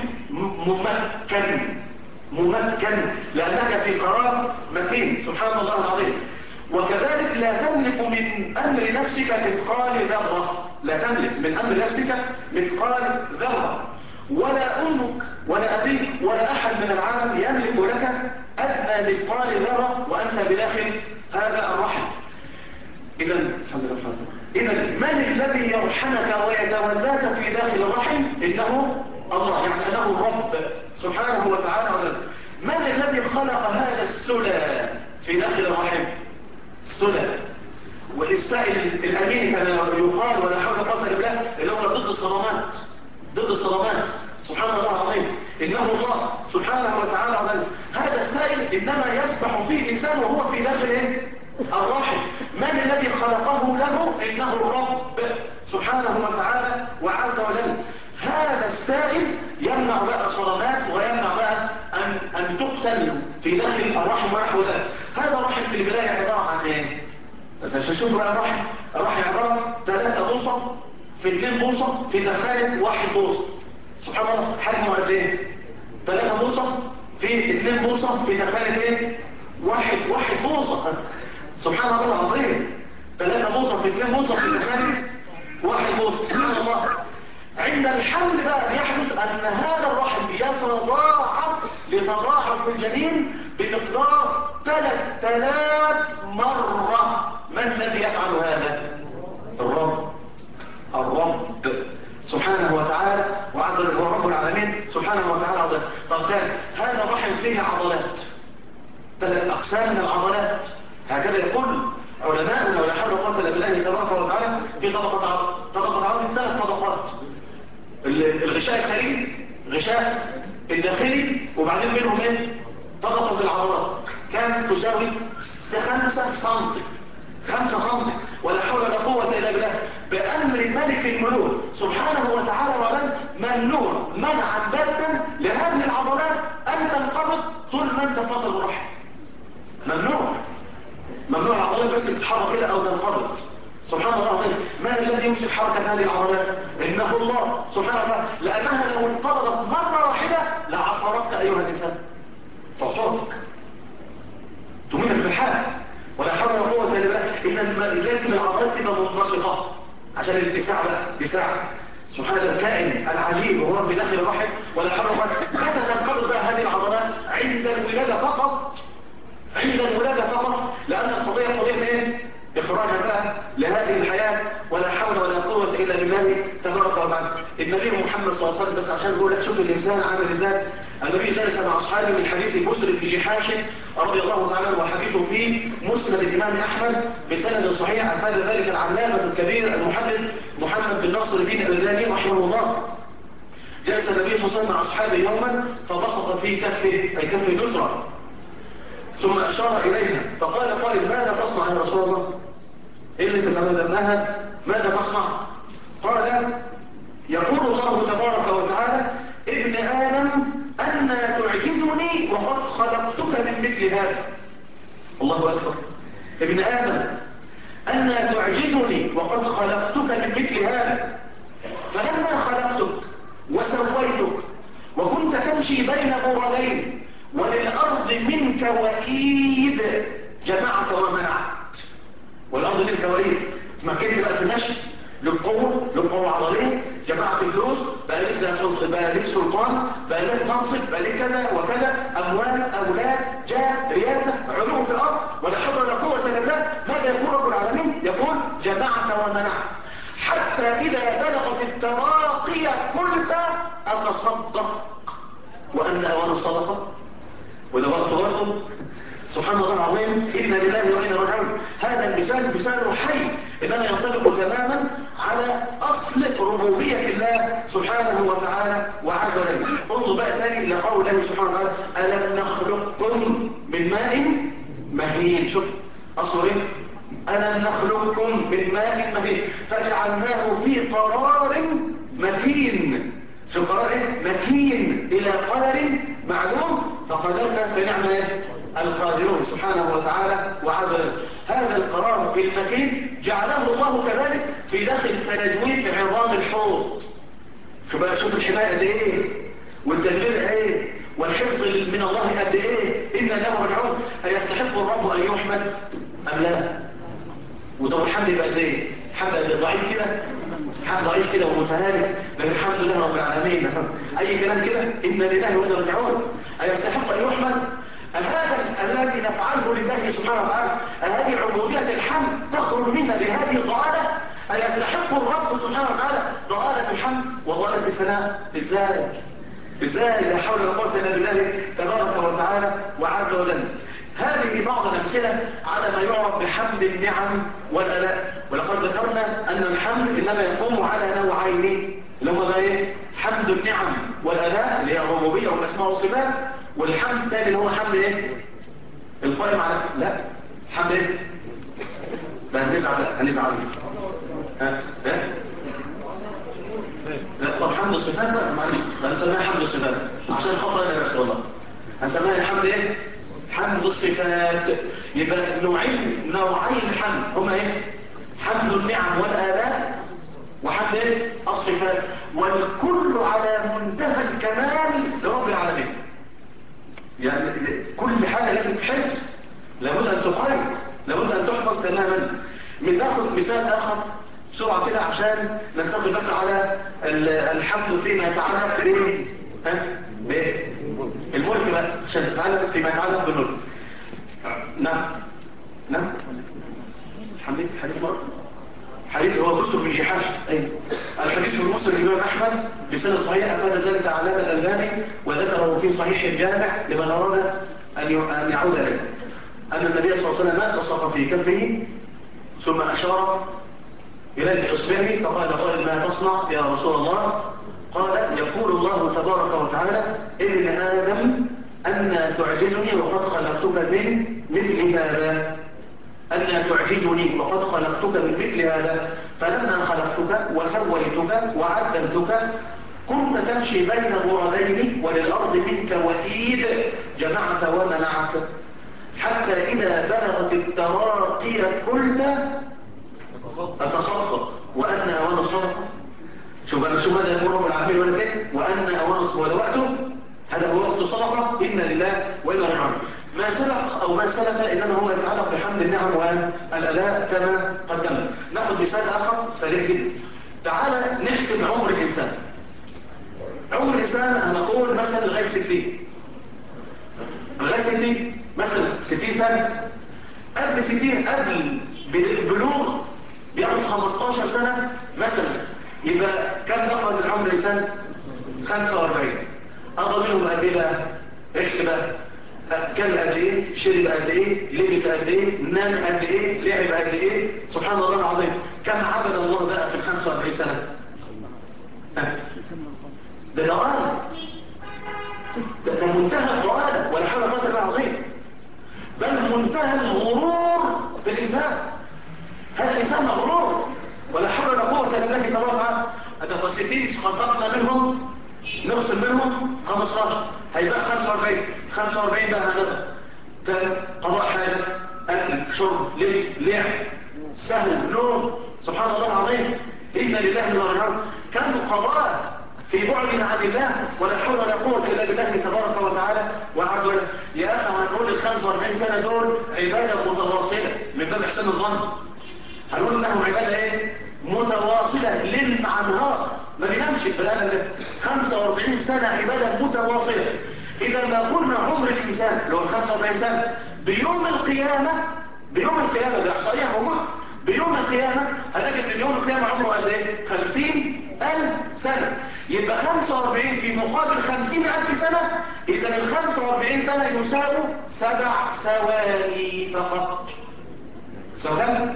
ممكن لأنك في قرار مكين. سبحان الله العظيم. وكذلك لا تملك من أمر نفسك مثقال ذرة. لا تملك من أمر نفسك مثقال ذرة، ولا أمك ولا أبيك ولا أحد من العالم يملك لك أدنى مثقال ذرة وأنت بداخل هذا الرحم. إذا من الذي يرحمك ويتولاك في داخل الرحم؟ إنه الله، يعني أنه الرب سبحانه وتعالى. من الذي خلق هذا السلى في داخل الرحم؟ السلى والسائل الأمين كما يقال، ولا حول ولا قوة إلا بالله، اللي هو ضد الصدمات. سبحان الله العظيم. إنه الله سبحانه وتعالى. هذا السائل إنما يسبح فيه الإنسان وهو في داخل الرحم. من الذي خلقه له؟ إنه الرب سبحانه وتعالى وعز وجل. هذا السائل يمنع بقى صدمات ويمنع بقى أن تقتل في داخل الرحم ونحو ذلك. هذا الرحم في البداية عبارة عن إيه؟ بس عشان شوف بقى الرحم عبارة 3 بوصة في 2 بوصة في دخالة 1 بوصة. سبحان الله. حجمه قد إيه؟ 3 بوصة في 2 بوصة في دخالة إيه؟ 1 بوصة. سبحان الله العظيم. 3 بوصة في 2 بوصة في دخالة 1 بوصة. سبحان الله. عند الحمل بقى بيحدث أن هذا الرحم يتضاعف الجنين بمقدار 3000 مرة. من الذي يفعل هذا؟ الرب سبحانه وتعالى وعز وجل، هو رب العالمين سبحانه وتعالى عز وجل. طب تاني، هذا الرحم فيه عضلات، 3 أقسام من العضلات. هكذا يقول علماءنا ولا حول ولا قوة إلا بالله تبارك وتعالى. في طبقة عظم 3 طبقات: الغشاء الخارجي، الغشاء الداخلي، وبعدين بينهم ايه؟ طبقة العضلات. كم تساوي 5 سم. 5 سم. ولا حول ولا قوة إلا بالله. بأمر ملك الملوك سبحانه وتعالى وعلا ممنوع منعا باتا لهذه العضلات أن تنقبض طول ما أنت فاضل الرحم. ممنوع العضلات بس تتحرك كده أو تنقبض. سبحان الله العظيم. من الذي يمسك حركة هذه العضلات؟ إنه الله سبحانه وتعالى. لأنها لو انقبضت مرة واحدة لعصرتك أيها الإنسان، تعصرك، تميتك في الحال. ولا حول ولا قوة إلا بالله. إذا لازم العضلات تبقى منبسطة عشان الاتساع بقى. سبحان الله الكائن العجيب وهو في داخل الرحم. ولا حول ولا قوة. متى تنقبض بقى هذه العضلات؟ عند الولادة فقط. لأن القضية ايه؟ إخراجا بقى لهذه الحياة. ولا حول ولا قوة إلا بالله تبارك وتعالى. النبي محمد صلى الله عليه وسلم، بس عشان نقول لك شوف الإنسان عامل ازاي. النبي جلس مع أصحابه من حديث مسلم في جحاش رضي الله تعالى، وحديثه في مسند الإمام أحمد بسند صحيح. أفاد ذلك العلامة الكبير المحدث محمد بن ناصر الدين الألباني رحمه الله. جلس النبي صلى الله عليه وسلم مع أصحابه يوما فبسط في كف اليسرى ثم أشار إليها فقال قائل: ماذا تصنع يا رسول الله؟ إيه اللي تتمنى؟ ماذا تصنع؟ قال: يقول الله تبارك وتعالى: ابن آدم أنا تعجزني وقد خلقتك من مثل هذا. الله أكبر. ابن آدم أنا تعجزني وقد خلقتك من مثل هذا. فلما خلقتك وسويتك وكنت تمشي بين بردين وللأرض منك وإيد جمعت ومنعت. والأرض منك وإيد، تمكنت بقى في المشي، لك قوة عضلية، جمعت فلوس، بقى لك سلطان، بقى لك منصب، بقى لك كذا وكذا، أموال، أولاد، جاه، رياسة، علو في الأرض. ولا حول ولا قوة إلا بالله. ماذا يقول رب العالمين؟ يقول: جمعت ومنعت. حتى إذا بلغت التراقي قلت أتصدق وأن أوان الصدقة. وده وقت برضه سبحان الله العظيم، إنا لله وإنا راجعون. هذا المثال مثال حي إنما ينطبق تماما على أصل ربوبية الله سبحانه وتعالى وعز وجل. انظر بقى تاني إلى قول الله سبحانه وتعالى ألم نخلقكم من ماء مهين. شوف أصله إيه؟ ألم نخلقكم من ماء مهين فجعلناه في قرار مكين. شوف قرار إيه؟ مكين إلى قدر معلوم فقدرنا فنعم القادرون سبحانه وتعالى وعز وجل. هذا القرار المكين جعله الله كذلك في داخل تجويف عظام الحوض. شوف الحماية قد ايه والتدبير ايه والحفظ من الله قد ايه. إن له راجعون. أيستحق الرب أن يحمد أم لا؟ وطب الحمد يبقى قد ايه؟ حمد قد ضعيف كده، حمد ضعيف كده ومتهالك، لكن الحمد لله رب العالمين. اي كلام كده. إن لله وإنا راجعون. أيستحق أن يحمد؟ هذا الذي نفعله لله سبحانه وتعالى، هذه عبودية الحمد تخرج منا بهذه الضلالة. أيستحق الرب سبحانه وتعالى ضلالة الحمد وضلالة الثناء؟ ازاي لا حول ولا قوة إلا بالله تبارك وتعالى وعز وجل. هذه بعض الأمثلة على ما يعرف بحمد النعم والآلاء. ولقد ذكرنا أن الحمد إنما يقوم على نوعين، اللي هما بقى ايه؟ حمد النعم والآلاء اللي هي الربوبية والأسماء والصفات، والحمد الثاني اللي هو حمد ايه؟ القائم على لا حمد ايه؟ لا هنزعل لا طب حمد الصفات بقى معلش هنسميها حمد الصفات عشان خاطر انا بس والله هنسميها حمد ايه؟ حمد الصفات. يبقى نوعين الحمد هما ايه؟ حمد النعم والآلاء وحمد ايه؟ الصفات. والكل على منتهى الكمال لرب العالمين. يعني كل حاجة لازم تحفظ، لابد أن تقيد، لابد أن تحفظ تماما. ناخد مثال آخر بسرعة كده عشان ننتقل بس على الحمد فيما يتعلق بالملك بقى، عشان تتعلق فيما يتعلق بالملك. نعم حديث مرة حديث هو بسر بن جحاش. أي الحديث في مسلم الإمام أحمد بسند صحيح أفاد ذلك علامة الألباني وذكره في صحيح الجامع لمن أراد أن يعود إليه أن النبي صلى الله عليه وسلم بصق في كفه ثم أشار إليه بإصبعه فقال قائل ما تصنع يا رسول الله؟ قال يقول الله تبارك وتعالى ابن آدم أن تعجزني وقد خلقتك من مثل هذا، أن تعجزني وقد خلقتك من مثل هذا، فلما خلقتك وسويتك وعدلتك كنت تمشي بين البردين وللأرض منك وإيد جمعت ومنعت حتى إذا بلغت التراقي قلت أتصدق وأن أوان الصدقة. شو ماذا يقول رب العالمين ولا كده؟ وأن أوان الصدقة وقته هذا هو وقت الصدقة. إن لله وإنا راجعون. ما سبق أو ما سلف إنما هو يتعلق بحمد النعم والآلاء كما قدمنا. ناخذ مثال آخر سريع جدا. تعالى نحسب عمر الإنسان. عمر الإنسان هنقول مثلا لغاية 60 مثلا 60 سنة. قبل 60 قبل البلوغ بياخد 15 سنة مثلا. يبقى كم دخل من عمر الإنسان؟ 45. أضل منهم قد إيه بقى؟ احسب بقى. كان قد ايه؟ شرب قد ايه؟ لبس قد ايه؟ نام قد ايه؟ لعب قد ايه؟ سبحان الله العظيم. كم عبد الله بقى في 45 سنة؟ ده ضلال، ده منتهى الضلالة ولا حول ولا قوة الا بالله. بل منتهى الغرور في الإنسان. هذا الإنسان مغرور ولا حول ولا قوة الا بالله تبارك وتعالى. هتبقى 60 خصصنا منهم نغسل منهم 15 هيبقى 45 بقى هنبقى كان قضاء حاجة أكل شرب لبس لعب سهو نوم. سبحان الله العظيم. إن لله وإنا راجعون. كان قضاء في بعدنا عن الله ولا حول ولا قوة إلا بالله تبارك وتعالى وعز وجل. يا أخي هنقول ال 45 سنة دول عبادة متواصلة من باب إحسان الظن. هنقول لهم عبادة إيه؟ متواصلة ليل مع نهار ما بينامش بالآلة ده. 45 سنة عبادة متواصلة. إذا ما قلنا عمر الإنسان اللي هو 45 سنة بيوم القيامة ده إحصائية موجود. بيوم القيامة هنجد إن يوم القيامة عمره قد إيه؟ 50,000 سنة. يبقى 45 في مقابل 50,000 سنة، إذا ال 45 سنة يساووا 7 ثواني فقط. سوى كم؟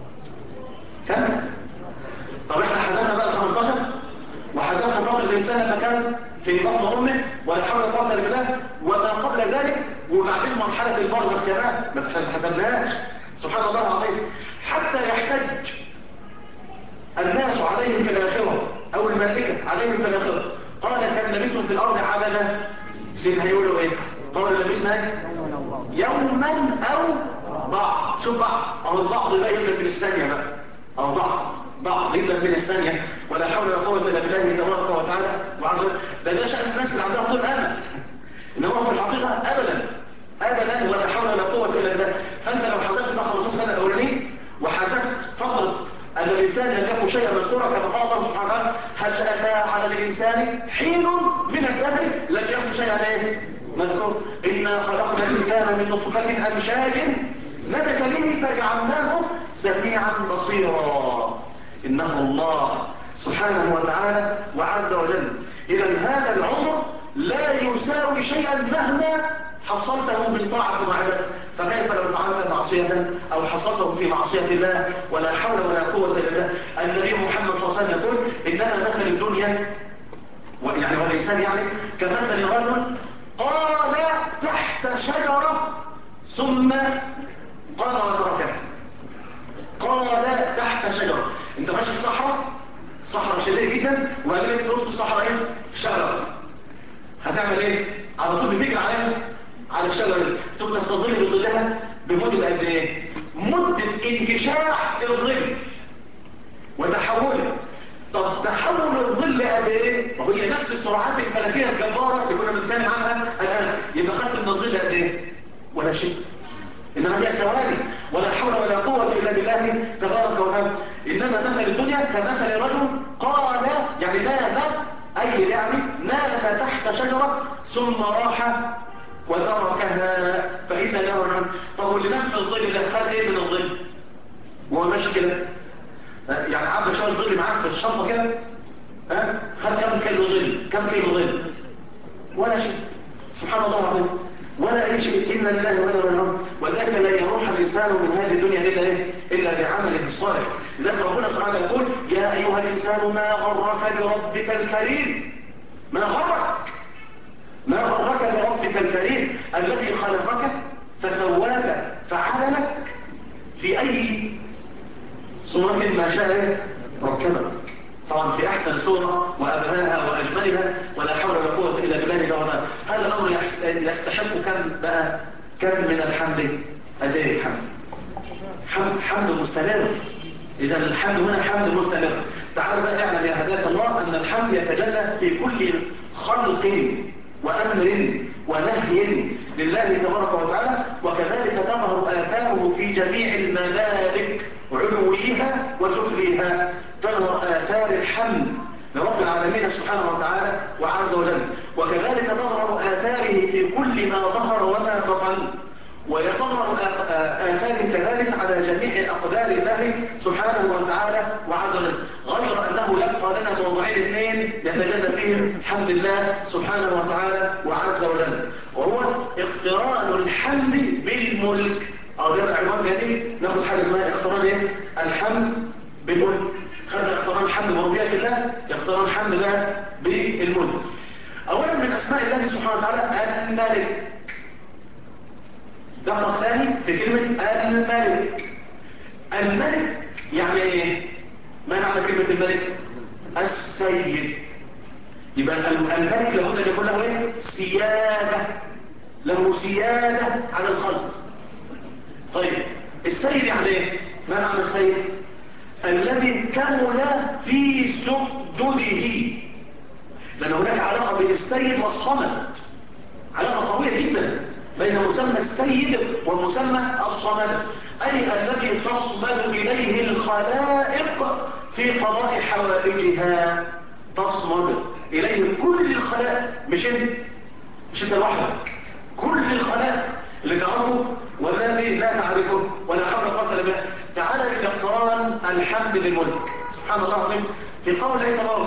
كم؟ طب احنا حسبنا بقى 15 وحسبنا فترة الإنسان لما كان في بطن أمه ولا حول ولا قوة إلا بالله وما قبل ذلك، وبعدين مرحلة البرزخ كمان ما حسبناهاش. سبحان الله العظيم. حتى يحتج الناس عليهم في الآخرة أو الملائكة عليهم في الآخرة، قال كم لبثتم في الأرض عددا؟ سيدنا هيقولوا إيه؟ قالوا لبثنا يوما أو بعض. شوف بعض، أو البعض بقى يبدأ من الثانية بقى، أو بعض يبدأ من الثانية، ولا حول ولا قوة إلا بالله تبارك وتعالى وعز وجل. ده شأن الناس اللي عندها طول أمل، إنما في الحقيقة أبدا ولا حول ولا قوة إلا بالله. فأنت لو حسبت ده 15 سنة الأولانيين وحسبت فترة أن الإنسان لم يكن شيئا مذكورا كما قال الله سبحانه وتعالى هل أتى على الإنسان حين من الدهر لم يكن شيئا مذكورا إنا خلقنا الإنسان من نطفة أمشاج نبتليه فجعلناه سميعا بصيرا إنه الله سبحانه وتعالى وعز وجل. إذا هذا العمر لا يساوي شيئا مهما حصلته من طاعة وعبادة، فكيف لو فعلت معصية أو حصلته في معصية الله ولا حول ولا قوة إلا بالله. النبي محمد صلى الله عليه وسلم يقول إنما مثل الدنيا يعني والإنسان يعني كمثل رجل قال تحت شجرة ثم قام وتركها. قال تحت شجرة، انت ماشي في صحراء شديدة جدا وقابلت في وسط الصحراء ايه؟ شجرة، هتعمل ايه؟ على طول بتجري على الشجرة دي، تبقى تستظل بظلها بمدة قد ايه؟ مدة انكشاح الظل وتحوله. طب تحول الظل قد ايه؟ وهي نفس السرعات الفلكية الجبارة اللي كنا بنتكلم عنها الآن، يبقى خدت من الظل قد ايه؟ ولا شيء، إنما هي ثواني ولا حول ولا قوة إلا بالله تبارك وتعالى. إنما مثل الدنيا كمثل رجل قال يعني نام، أي يعني نام تحت شجرة ثم راح وتركها فإن له العلم. طب واللي نام في الظل ده خد إيه من الظل وهو ماشي كده؟ يعني عبد شوية ظل معاه في الشنطة كده، خد كم كيلو ظل ولا شيء. سبحان الله العظيم، ولا أي شيء. إن لله وإنا إليه راجعون. وذلك لا يروح الإنسان من هذه الدنيا إلا إيه؟ إلا بعمله الصالح. لذلك ربنا سبحانه وتعالى يقول يا أيها الإنسان ما غرك بربك الكريم، ما غرك بربك الكريم الذي خلقك فسواك فعدلك في أي صورة ما شاء ركبك. طبعا في أحسن صورة وأبهاها وأجملها ولا حول ولا قوة إلا بالله العظيم. هذا الأمر يستحق كم من الحمد. أداء حمد مستمر. إذا الحمد هنا حمد مستمر. تعال بقى اعلم يا هداك الله أن الحمد يتجلى في كل خلق وأمر ونهي لله تبارك وتعالى، وكذلك تظهر آثاره في جميع الممالك علويها وسفليها. تظهر آثار الحمد لرب العالمين سبحانه وتعالى وعز وجل، وكذلك تظهر آثاره في كل ما ظهر وما بطن، ويظهر آثاره كذلك على جميع أقدار الله سبحانه وتعالى وعز وجل، غير أنه يبقى لنا موضوعين اثنين يتجلى فيهم حمد الله سبحانه وتعالى وعز وجل، وهو اقتران الحمد بالملك. أو ده عنوان جديد، ناخد حاجة اسمها اقتران ايه؟ الحمد بالملك. خدنا اقتران الحمد بربوبية الله، اقتران الحمد بقى بالملك. أولا من أسماء الله سبحانه وتعالى الملك. دقق ثاني في كلمة الملك. الملك يعني ايه؟ ما معنى كلمة الملك؟ السيد. يبقى الملك لابد ان يكون له ايه؟ سيادة، له سيادة على الخلق. طيب السيد يعني ايه؟ ما معنى السيد؟ الذي كمل في سؤدده. لأن هناك علاقة بين السيد والصمد، علاقة قوية جدا بين مسمى السيد ومسمى الصمد، أي الذي تصمد إليه الخلائق في قضاء حوائجها. تصمد إليه كل الخلائق، مش انت لوحدك، كل الخلائق اللي تعرفه والذي لا تعرفه ولا حول ولا قوة الا بالله. تعالى إلى اقتران الحمد بالملك. سبحان الله العظيم في قول الله تبارك وتعالى كما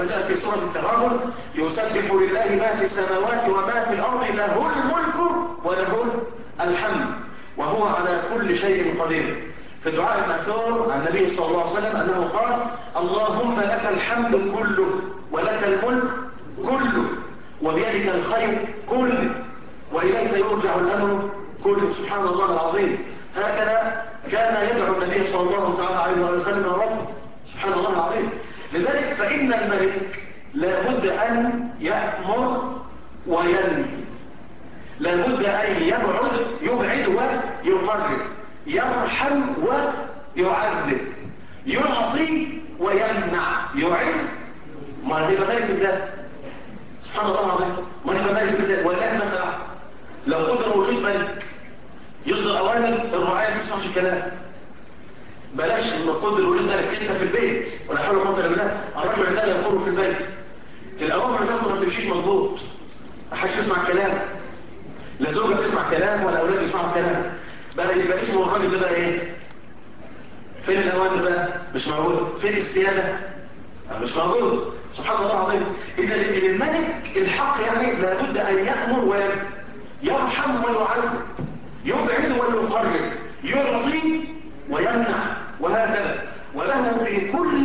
كما جاء في سورة التغابن: يسبح لله ما في السماوات وما في الأرض له الملك وله الحمد وهو على كل شيء قدير. في الدعاء المأثور عن النبي صلى الله عليه وسلم أنه قال: اللهم لك الحمد كله ولك الملك كله وبيدك الخير كله وإليك يرجع الأمر كله. سبحان الله العظيم. هكذا كان يدعو النبي صلى الله تعالى عليه وسلم: يا رب. سبحان الله العظيم. لذلك فإن الملك لابد أن يأمر وينهي، لابد أن يبعد ويقرب، يرحم ويعذب، يعطي ويمنع. يعد ما هيبقى ملك ازاي؟ سبحان الله العظيم. ما هيبقى ملك ازاي؟ والله مثلا لو قدر وجود ملك يصدر اوامر الرعايه ما تسمعش الكلام، بلاش قدر وجود ملك انت في البيت ولا حول ولا قوه الا بالله، الرجل عندما يكون في البيت الاوامر اللي تاخده ما بتمشيش مظبوط، ما حدش بيسمع الكلام، لا زوجه بتسمع كلام ولا اولاد بيسمعوا الكلام، بقى يبقى اسمه الراجل ده بقى ايه؟ فين الاوامر بقى؟ مش موجود. فين السياده؟ مش موجود. سبحان الله العظيم. اذا الملك الحق يعني لابد ان يأمر ويرحم ويعذب، يبعد ويقرب، يعطي ويمنع، وهكذا. وله في كل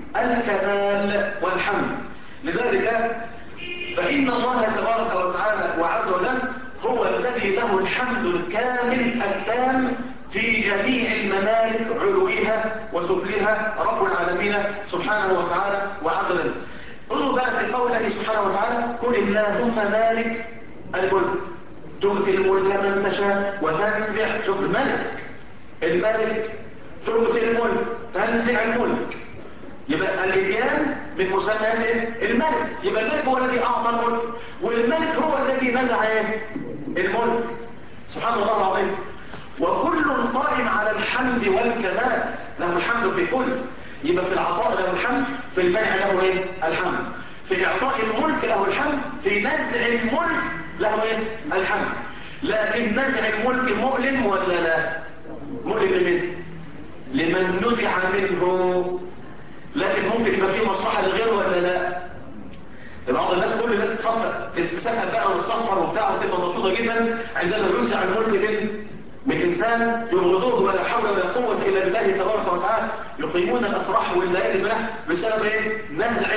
الكمال والحمد. لذلك فإن الله تبارك وتعالى وعز وجل هو الذي له الحمد الكامل التام في جميع الممالك علوها وسفلها، رب العالمين سبحانه وتعالى وعز وجل. انظروا بقى في قوله سبحانه وتعالى: قل اللهم مالك الملك تؤتي الملك من تشاء وتنزع. شوف الملك تؤتي الملك تنزع الملك، يبقى الاتيان من مسمى الملك. يبقى الملك هو الذي اعطى الملك، والملك هو الذي نزع الملك. سبحان الله العظيم. وكل قائم على الحمد والكمال، له الحمد في كل. يبقى في العطاء له الحمد، في المنع له ايه؟ الحمد. في اعطاء الملك له الحمد، في نزع الملك له ايه؟ الحمد. لكن نزع الملك مؤلم ولا لا؟ مؤلم لمن نزع منه، لكن ممكن يبقى فيه مصلحة لغيره ولا لا؟ بعض الناس كل الناس تتسهل بقى وتصفر وبتاع وتبقى مبسوطه جدا عندما ينزع الملك من انسان يبغضوه ولا حول ولا قوه الا بالله تبارك وتعالى، يقيمون الافراح والليالي الملاح بسبب ايه؟ نزع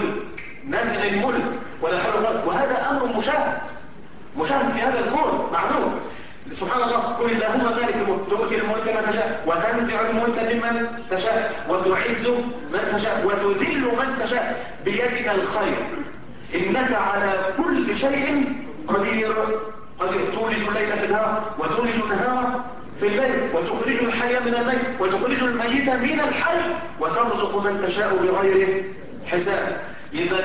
الملك ولا حول ولا قوه. وهذا امر مشاهد في هذا الكون معلوم. سبحان الله. قل اللهم مالك الملك تؤتي الملك من تشاء وتنزع الملك ممن تشاء وتعز من تشاء وتذل من تشاء بيدك الخير انك على كل شيء قدير. تولج الليل في النهار وتولج النهار في الليل وتخرج الحي من الميت وتخرج الميت من الحي وترزق من تشاء بغير حساب. يبقى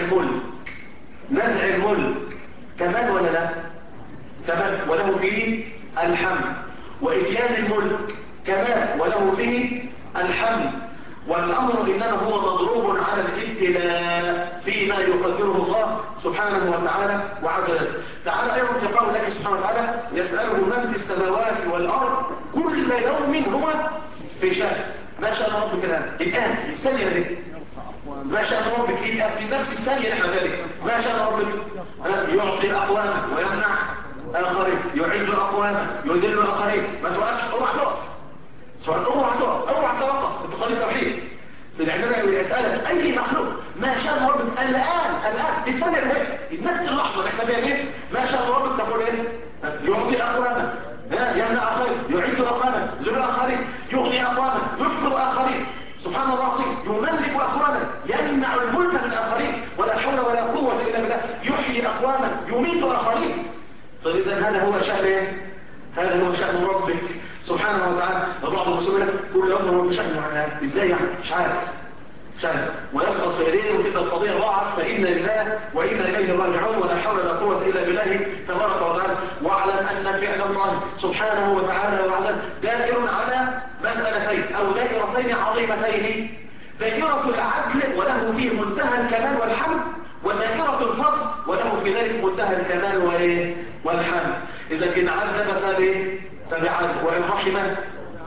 نزع الملك كمال ولا لا؟ كمال، وله فيه الحمد. وإتيان الملك كمال، وله فيه الحمد. والأمر إنما هو مضروب على الابتلاء فيما يقدره الله سبحانه وتعالى وعز وجل. تعالى أيضا في قول الله سبحانه وتعالى: يسأله من في السماوات والأرض كل يوم هو في شأن. ما شاء ربك الآن الثانية دي، ما شاء ربك في نفس الثانية نحن ذلك. ما شاء ربك يعطي أقواما ويمنع آخرين، يعز أقواما يذل آخرين. ما توقفش، اوعى تقف، اوعى توقف. انتقال التوحيد عندما يسألك أي مخلوق ما شاء ربك الآن في الثانية دي، نفس اللحظة اللي احنا فيها دي، ما شاء ربك تقول ايه؟ يعطي أقواما يمنع آخرين، يعز آخرين، يذل آخرين، يغني أقواما، يفقر آخرين. سبحان الله العظيم. يملك أقواما، يمنع الملك من آخرين ولا حول ولا قوة إلا بالله، يحيي أقواما، يميت آخرين. فإذا هذا هو شأن ايه؟ هذا هو شأن ربك سبحانه وتعالى. وبعض المسلمين كل يوم هو في شأن، يعني ازاي يعني؟ مش عارف ويسقط في ايديه وتبقى القضيه ضاعت. فإنا لله وإنا إليه راجعون ولا حول ولا قوة إلا بالله تبارك وتعالى. واعلم أن فعل الله سبحانه وتعالى وعلا دائر على مسألتين أو دائرتين عظيمتين: دائرة العدل وله فيه منتهى الكمال والحمد، ودائرة الفضل وله في ذلك منتهى الكمال والحمد. إذا إن عذب فبعدل، وإن رحم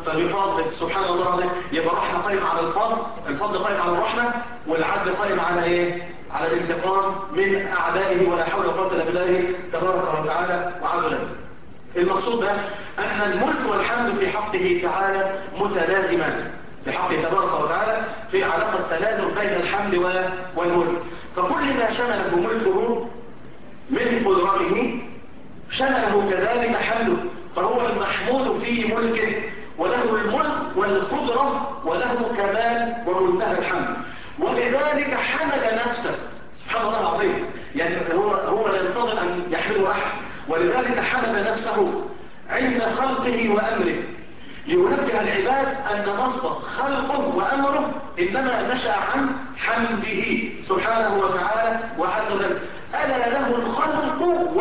فبفضلك سبحان الله العظيم. يبقى الرحمة قائمة على الفضل قائم على الرحمة، والعدل قائم على ايه؟ على الانتقام من اعدائه، ولا حول ولا قوة الا بالله تبارك وتعالى وعز وجل. المقصود بقى ان الملك والحمد في حقه تعالى متلازمان، في حقه تبارك وتعالى في علاقة تلازم بين الحمد والملك. فكل ما شمله ملكه من قدرته شمله كذلك حمده، فهو المحمود في ملكه، وله الملك والقدرة وله كمال ومنتهى الحمد. ولذلك حمد نفسه سبحان الله العظيم، يعني هو لا ينتظر أن يحمده أحد، ولذلك حمد نفسه عند خلقه وأمره، لينبه العباد أن مصدر خلقه وأمره إنما نشأ عن حمده سبحانه وتعالى وعز وجل. ألا له الخلق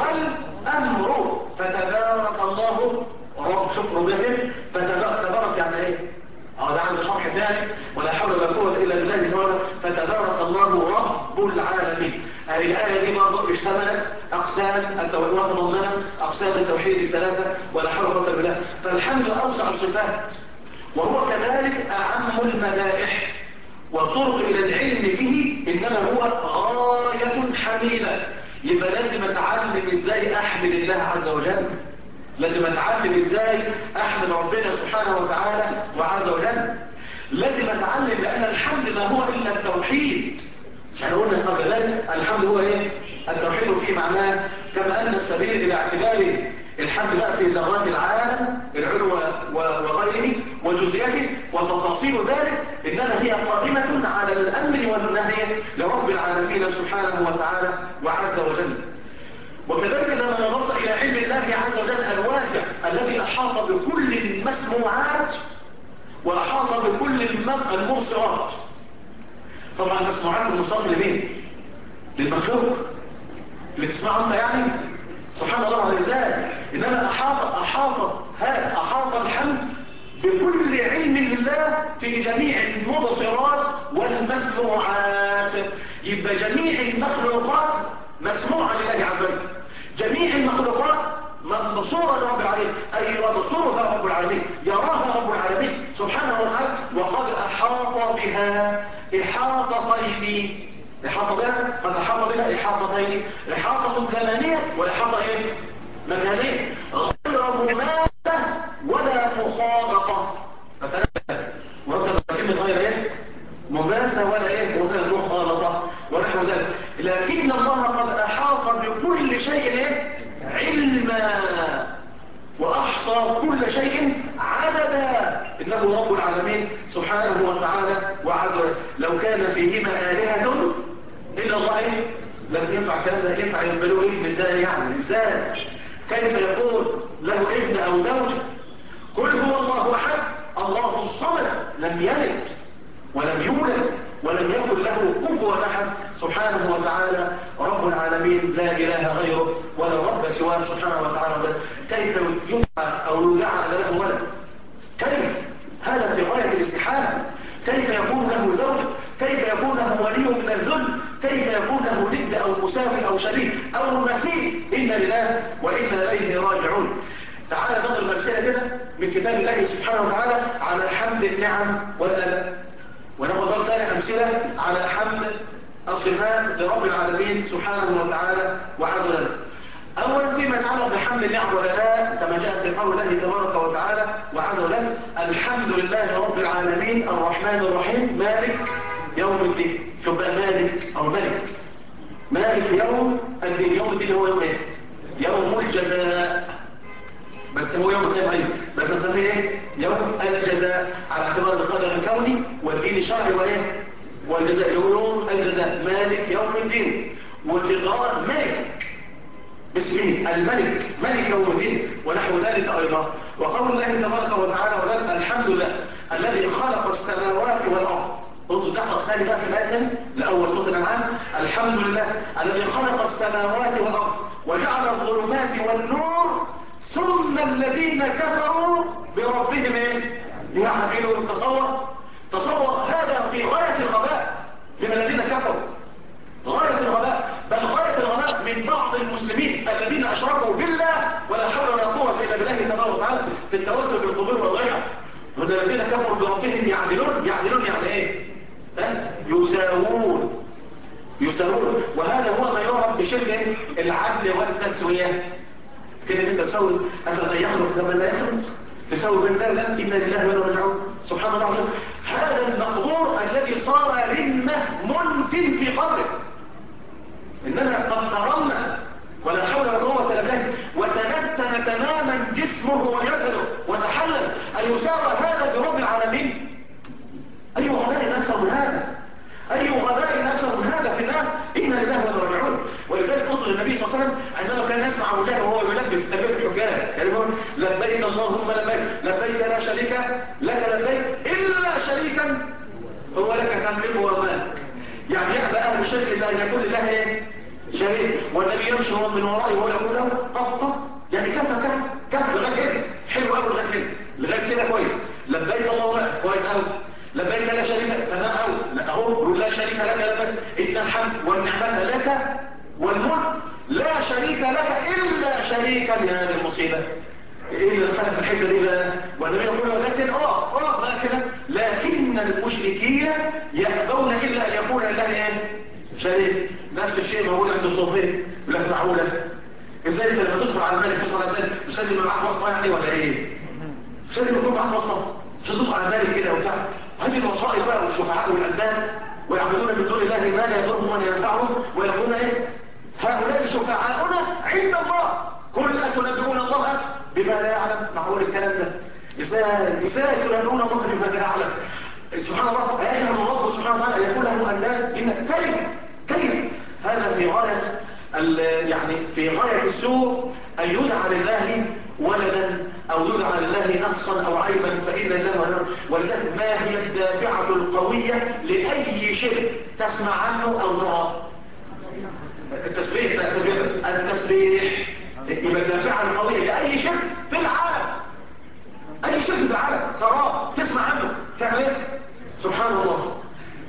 والأمر فتبارك الله رب شكر بهم. فتبارك يعني ايه؟ ده عايز شرح ثاني، ولا حول ولا قوة إلا بالله تعالى. فتبارك الله رب العالمين. الآية دي برضه اشتملت أقسام التوحيد وتضمنت أقسام التوحيد ثلاثة، ولا حول ولا قوة إلا بالله. فالحمد أوسع الصفات، وهو كذلك أعم المدائح، والطرق إلى العلم به إنما هو غاية حميدة. يبقى لازم أتعلم إزاي أحمد الله عز وجل، لازم أتعلم إزاي أحمد ربنا سبحانه وتعالى وعز وجل، لازم أتعلم، لأن الحمد ما هو إلا التوحيد. مش احنا قلنا قبل ذلك الحمد هو إيه؟ التوحيد فيه معناه، كما أن السبيل إلى اعتباره الحمد بقى في ذرات العالم العلو وغيره وجزئياته وتفاصيل ذلك، إنما هي قائمة على الأمر والنهي لرب العالمين سبحانه وتعالى وعز وجل. وكذلك لما نظرت إلى علم الله عز وجل الواسع الذي أحاط بكل المسموعات وأحاط بكل المبصرات. طبعا المسموعات المصاب لمين؟ للمخلوق اللي تسمعه أنت يعني سبحان الله عليه ذلك. إنما أحاط الحمد بكل علم لله في جميع المبصرات والمسموعات. يبقى جميع المخلوقات مسموعة لله عز وجل، جميع المخلوقات مبصورة لرب العالمين، أي يبصرها رب العالمين، يراها رب العالمين سبحانه وتعالى، وقد أحاط بها إحاطتين. قد أحاط بها إحاطتين، إحاطة زمانية وإحاطة إيه؟ مكانية، غير مماثلة ولا مخالطة. فتنبه وركز كلمة غير إيه؟ مماثلة ولا إيه؟ ولا مخالطة ونحو ذلك. لكن الله قد أحاط بكل شيء إيه؟ علما، وأحصى كل شيء عددا، إنه رب العالمين سبحانه وتعالى وعز وجل. لو كان فيهما آلهة إلا الله إيه؟ لم ينفع الكلام ده، ينفع يبقى له ابن ازاي؟ يعني ازاي؟ كيف يكون له ابن أو زوج؟ قل هو الله أحد الله الصمد لم يلد ولم يولد ولم يكن له كفوا أحد سبحانه وتعالى رب العالمين، لا إله غيره ولا رب سواه سبحانه وتعالى. كيف يدعى أو يجعل له ولد؟ كيف؟ هذا في غاية الاستحالة. كيف يكون له زوج؟ كيف يكون له ولي من الذل؟ كيف يكون له ند أو مساوي أو شبيه أو مثيل؟ إنا لله وإنا إليه راجعون. تعالى نضرب أمثلة كده من كتاب الله سبحانه وتعالى على حمد النعم والآلاء، وناخذ ثاني أمثلة على حمد الصفات لرب العالمين سبحانه وتعالى وعز وجل. أولا فيما يتعلق بحمد النعم والآلاء كما جاء في قول الله تبارك وتعالى وعز وجل: الحمد لله رب العالمين الرحمن الرحيم مالك يوم الدين. شوف بقى مالك أو مالك يوم الدين. يوم الدين هو يوم ايه؟ يوم الجزاء. بس هو يوم القيامة أيضا، بس نسميه ايه؟ يوم الجزاء على اعتبار القدر الكوني والدين الشرعي وايه؟ والجزاء. يوم الجزاء مالك يوم الدين. وفي قراءة ملك باسمه الملك ملك يوم الدين ونحو ذلك أيضا. وقول الله تبارك وتعالى وزال: الحمد لله الذي خلق السماوات والأرض. انظر دقق ثاني بقى في الآية لأول سورة الأنعام: الحمد لله الذي خلق السماوات والأرض وجعل الظلمات والنور ثم الذين كفروا بربهم يعدلون. تصور هذا في غاية الغباء من الذين كفروا، غاية الغباء، بل غاية الغباء من بعض المسلمين الذين أشركوا بالله ولا حول ولا قوة إلا بالله تبارك وتعالى في التوسل بالقبور والضيحة. والذين كفروا بربهم يعدلون. يعدلون يعني ايه؟ يساوون. وهذا هو ما يعرف بشبه العدل والتسوية. كده انت تسوي أفلا يخلق كما لا يخلق، تسوي بين ده لا، إنا لله وإنا راجعون. سبحان الله العظيم. هذا المقدور الذي صار رنة منتن في قبره، إننا قد ترمنا ولا حول ولا قوة إلا بالله، وتنتن تماما جسمه وجسده وتحلل. أن يساوى هذا برب العالمين؟ أي غباء أكثر من هذا؟ أي غباء أكثر من هذا في الناس؟ إنا لله وإنا راجعون. ولذلك أصل النبي صلى الله عليه وسلم عندما كان يسمع أبو جهل وهو يلبي في تلبية الحجاج يقول لبيك اللهم لبيك، لبيك لا شريك لك لبيك إلا شريكا هو لك تملكه ومالك. يعني يأبى أهل الشرك إلا أن يكون الله إيه؟ شريك. والنبي يمشي من ورائه ويقول له قط يعني كفى لغاية كده حلو قوي، لغاية كده كويس. لبيك اللهم كويس قوي، لبيك لا شريك تمام قوي. لا اهو يقول لا شريك لك لبيك، ان الحمد والنعمه لك والملك لا شريك لك الا شريكا. يا هذه المصيبه، ايه اللي دخلك في الحته دي بقى؟ والنبي يقول لكن لكن لكن المشركين يأبون الا ان يكون الله ايه؟ شريك. نفس الشيء موجود عند الصوفيه، يقول لك معقوله ازاي انت لما تدخل على الملك تدخل ازاي؟ مش لازم يبقى معاك واسطه يعني ولا ايه؟ مش لازم يكون معاك واسطه، مش هتدخل على الملك كده وبتاع. هذه الوسائط بقى والشفعاء والأنداد ويعبدون من دون الله ما لا يضرهم ولا ينفعهم ويقولون ايه؟ هؤلاء شفعاؤنا عند الله. كل أتنبئون الله بما لا يعلم. معقول الكلام ده؟ ازاي تنبئون الله بما لا يعلم؟ سبحان الله. أيجعل الرب سبحانه وتعالى يقول له أنداد؟ إن كيف هذا في غاية يعني في غاية السوء أن يدعى لله ولدا أو يدعى لله نقصا أو عيبا، فإن الله. ولذلك ما هي الدافعة القوية لأي شيء تسمع عنه أو ترى؟ التسبيح. يبقى الدافعة القوية لأي شيء في العالم، أي شيء في العالم تراه تسمع عنه تعمل ايه؟ سبحان الله.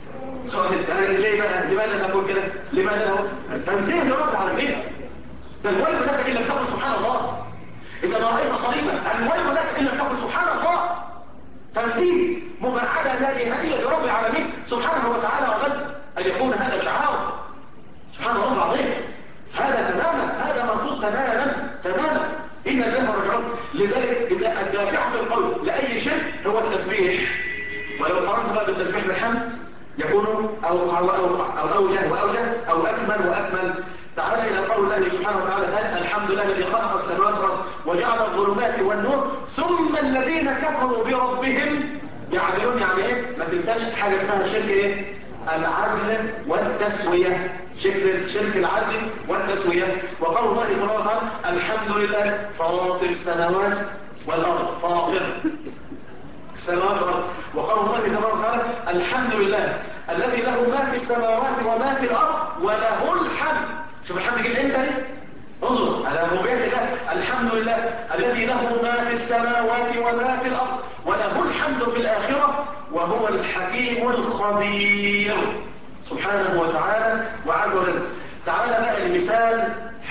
ليه بقى؟ لماذا نقول كده؟ لماذا؟ تنزيه لرب العالمين. ده الويل لك إن لم تقل سبحان الله. إذا ما رأيت صليبا الويل لك إن لم تقل سبحان الله. تنزيه مبعدة لا نهائية لرب العالمين سبحانه وتعالى وجل أن يكون هذا شعار. سبحان الله العظيم. هذا تماما، هذا مرفوض تماما. إن الله راجعون. لذلك إذا الدافعة القول لأي شيء هو التسبيح. ولو قارنت بقى بالتسبيح بالحمد يكون أوجه أو أكمل وأكمل. تعالى إلى قول الله سبحانه وتعالى الحمد لله الذي خلق السماوات والأرض وجعل الظلمات والنور ثم الذين كفروا بربهم يعدلون. يعني ايه؟ ما تنساش حاجة اسمها شرك ايه؟ العدل والتسوية. شرك العدل والتسوية. وقول الله تبارك وتعالى الحمد لله فاطر السماوات والأرض. فاطر السماوات والأرض. وقول الله تبارك وتعالى الحمد لله الذي له ما في السماوات وما في الأرض وله الحمد. شوف الحمد جيب انت انظر على ربوبية الله. الحمد لله الذي له ما في السماوات وما في الأرض وله الحمد في الآخرة وهو الحكيم الخبير سبحانه وتعالى وعز وجل. تعالى بقى المثال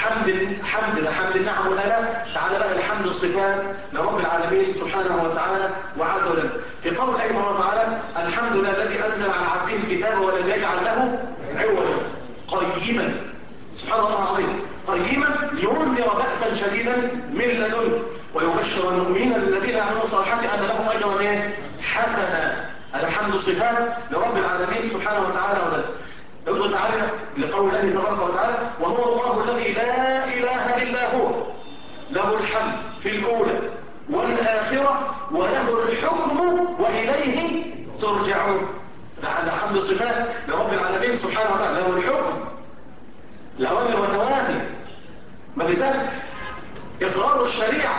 حمد النعم والآلاء. تعالى بقى الحمد الصفات لرب العالمين سبحانه وتعالى وعز وجل. في قول أيضا وتعالى الحمد لله الذي أنزل على عبده الكتاب ولم يجعل له عوجا قيما. سبحان الله العظيم. قيما لينذر بأسا شديدا من لدنه ويبشر المؤمنين الذين يعملون الصالحات أن لهم أجرا حسنا. الحمد صفات لرب العالمين سبحانه وتعالى وجل. انظر تعالى لقول الله تبارك وتعالى وهو الله الذي لا إله إلا هو له الحمد في الأولى والآخرة وله الحكم وإليه ترجعون. ده حمد صفات لرب العالمين سبحانه وتعالى. له الحكم الأوامر والنواهي. لذلك إقرار الشريعة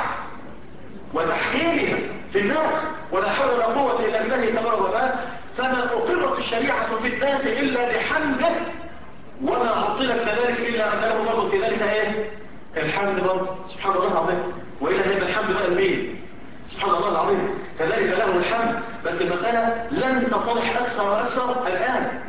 وتحكيمها في الناس ولا حول ولا قوة إلا بالله تبارك وتعالى. فما أقرت الشريعة في الناس إلا بحمده وما عطلت كذلك إلا أن له برضه في ذلك ايه؟ الحمد برضه سبحان الله العظيم. وإلا هيبقى الحمد بقى المين؟ سبحان الله العظيم. كذلك له الحمد. بس المسألة لن تتضح أكثر وأكثر الآن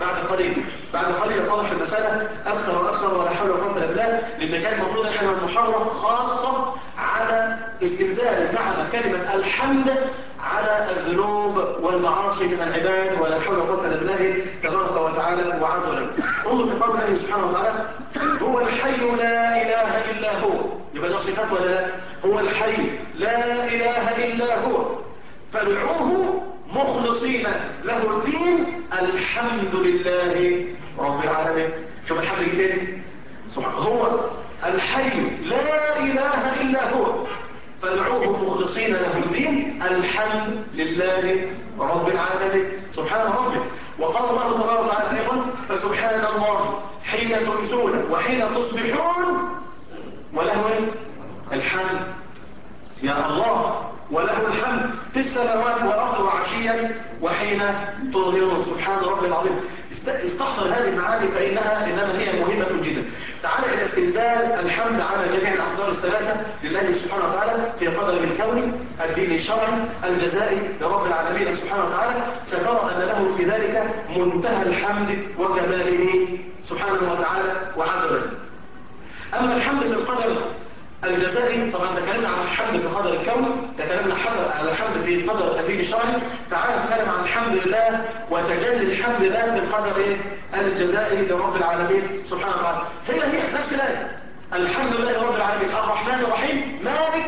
بعد قليل يتضح المسألة أكثر وأكثر ولا حول ولا قوة إلا بالله. لأن كان المفروض احنا نحرص خاصة على استنزال معنى كلمة الحمد على الذنوب والمعاصي من العباد، ولا حول ولا قوة إلا بالله تبارك وتعالى وعز وجل. انظر في قول الله سبحانه وتعالى: هو الحي لا إله إلا هو. يبقى ده صفات ولا لا؟ هو الحي لا إله إلا هو فادعوه مخلصين له الدين الحمد لله رب العالمين. شوف الحمد لله فين؟ هو الحي لا إله إلا هو فادعوه مخلصين له الدين الحمد لله رب العالمين. سبحان ربك. وقال الله تبارك وتعالى أيضا: فسبحان الله حين تمسون وحين تصبحون وله الحمد. يا الله وله الحمد في السماوات والأرض وعشيا وحين تظهرون. سبحان ربي العظيم. استحضر هذه المعاني فإنها إنما هي مهمة جدا. تعال إلى استنزال الحمد على جميع الأقدار الثلاثة لله سبحانه وتعالى في قدر الكوني، الدين الشرعي، الجزائي لرب العالمين سبحانه وتعالى. سترى أن له في ذلك منتهى الحمد وكماله سبحانه وتعالى وعز وجل. أما الحمد في القدر الجزائي، طبعا تكلمنا عن الحمد في قدر الكون، تكلمنا على الحمد في قدر الدين الشرعي. تعال نتكلم عن الحمد لله وتجلي الحمد لله في القدر الجزائي لرب العالمين سبحانه وتعالى. هي نفس الآية: الحمد لله رب العالمين الرحمن الرحيم مالك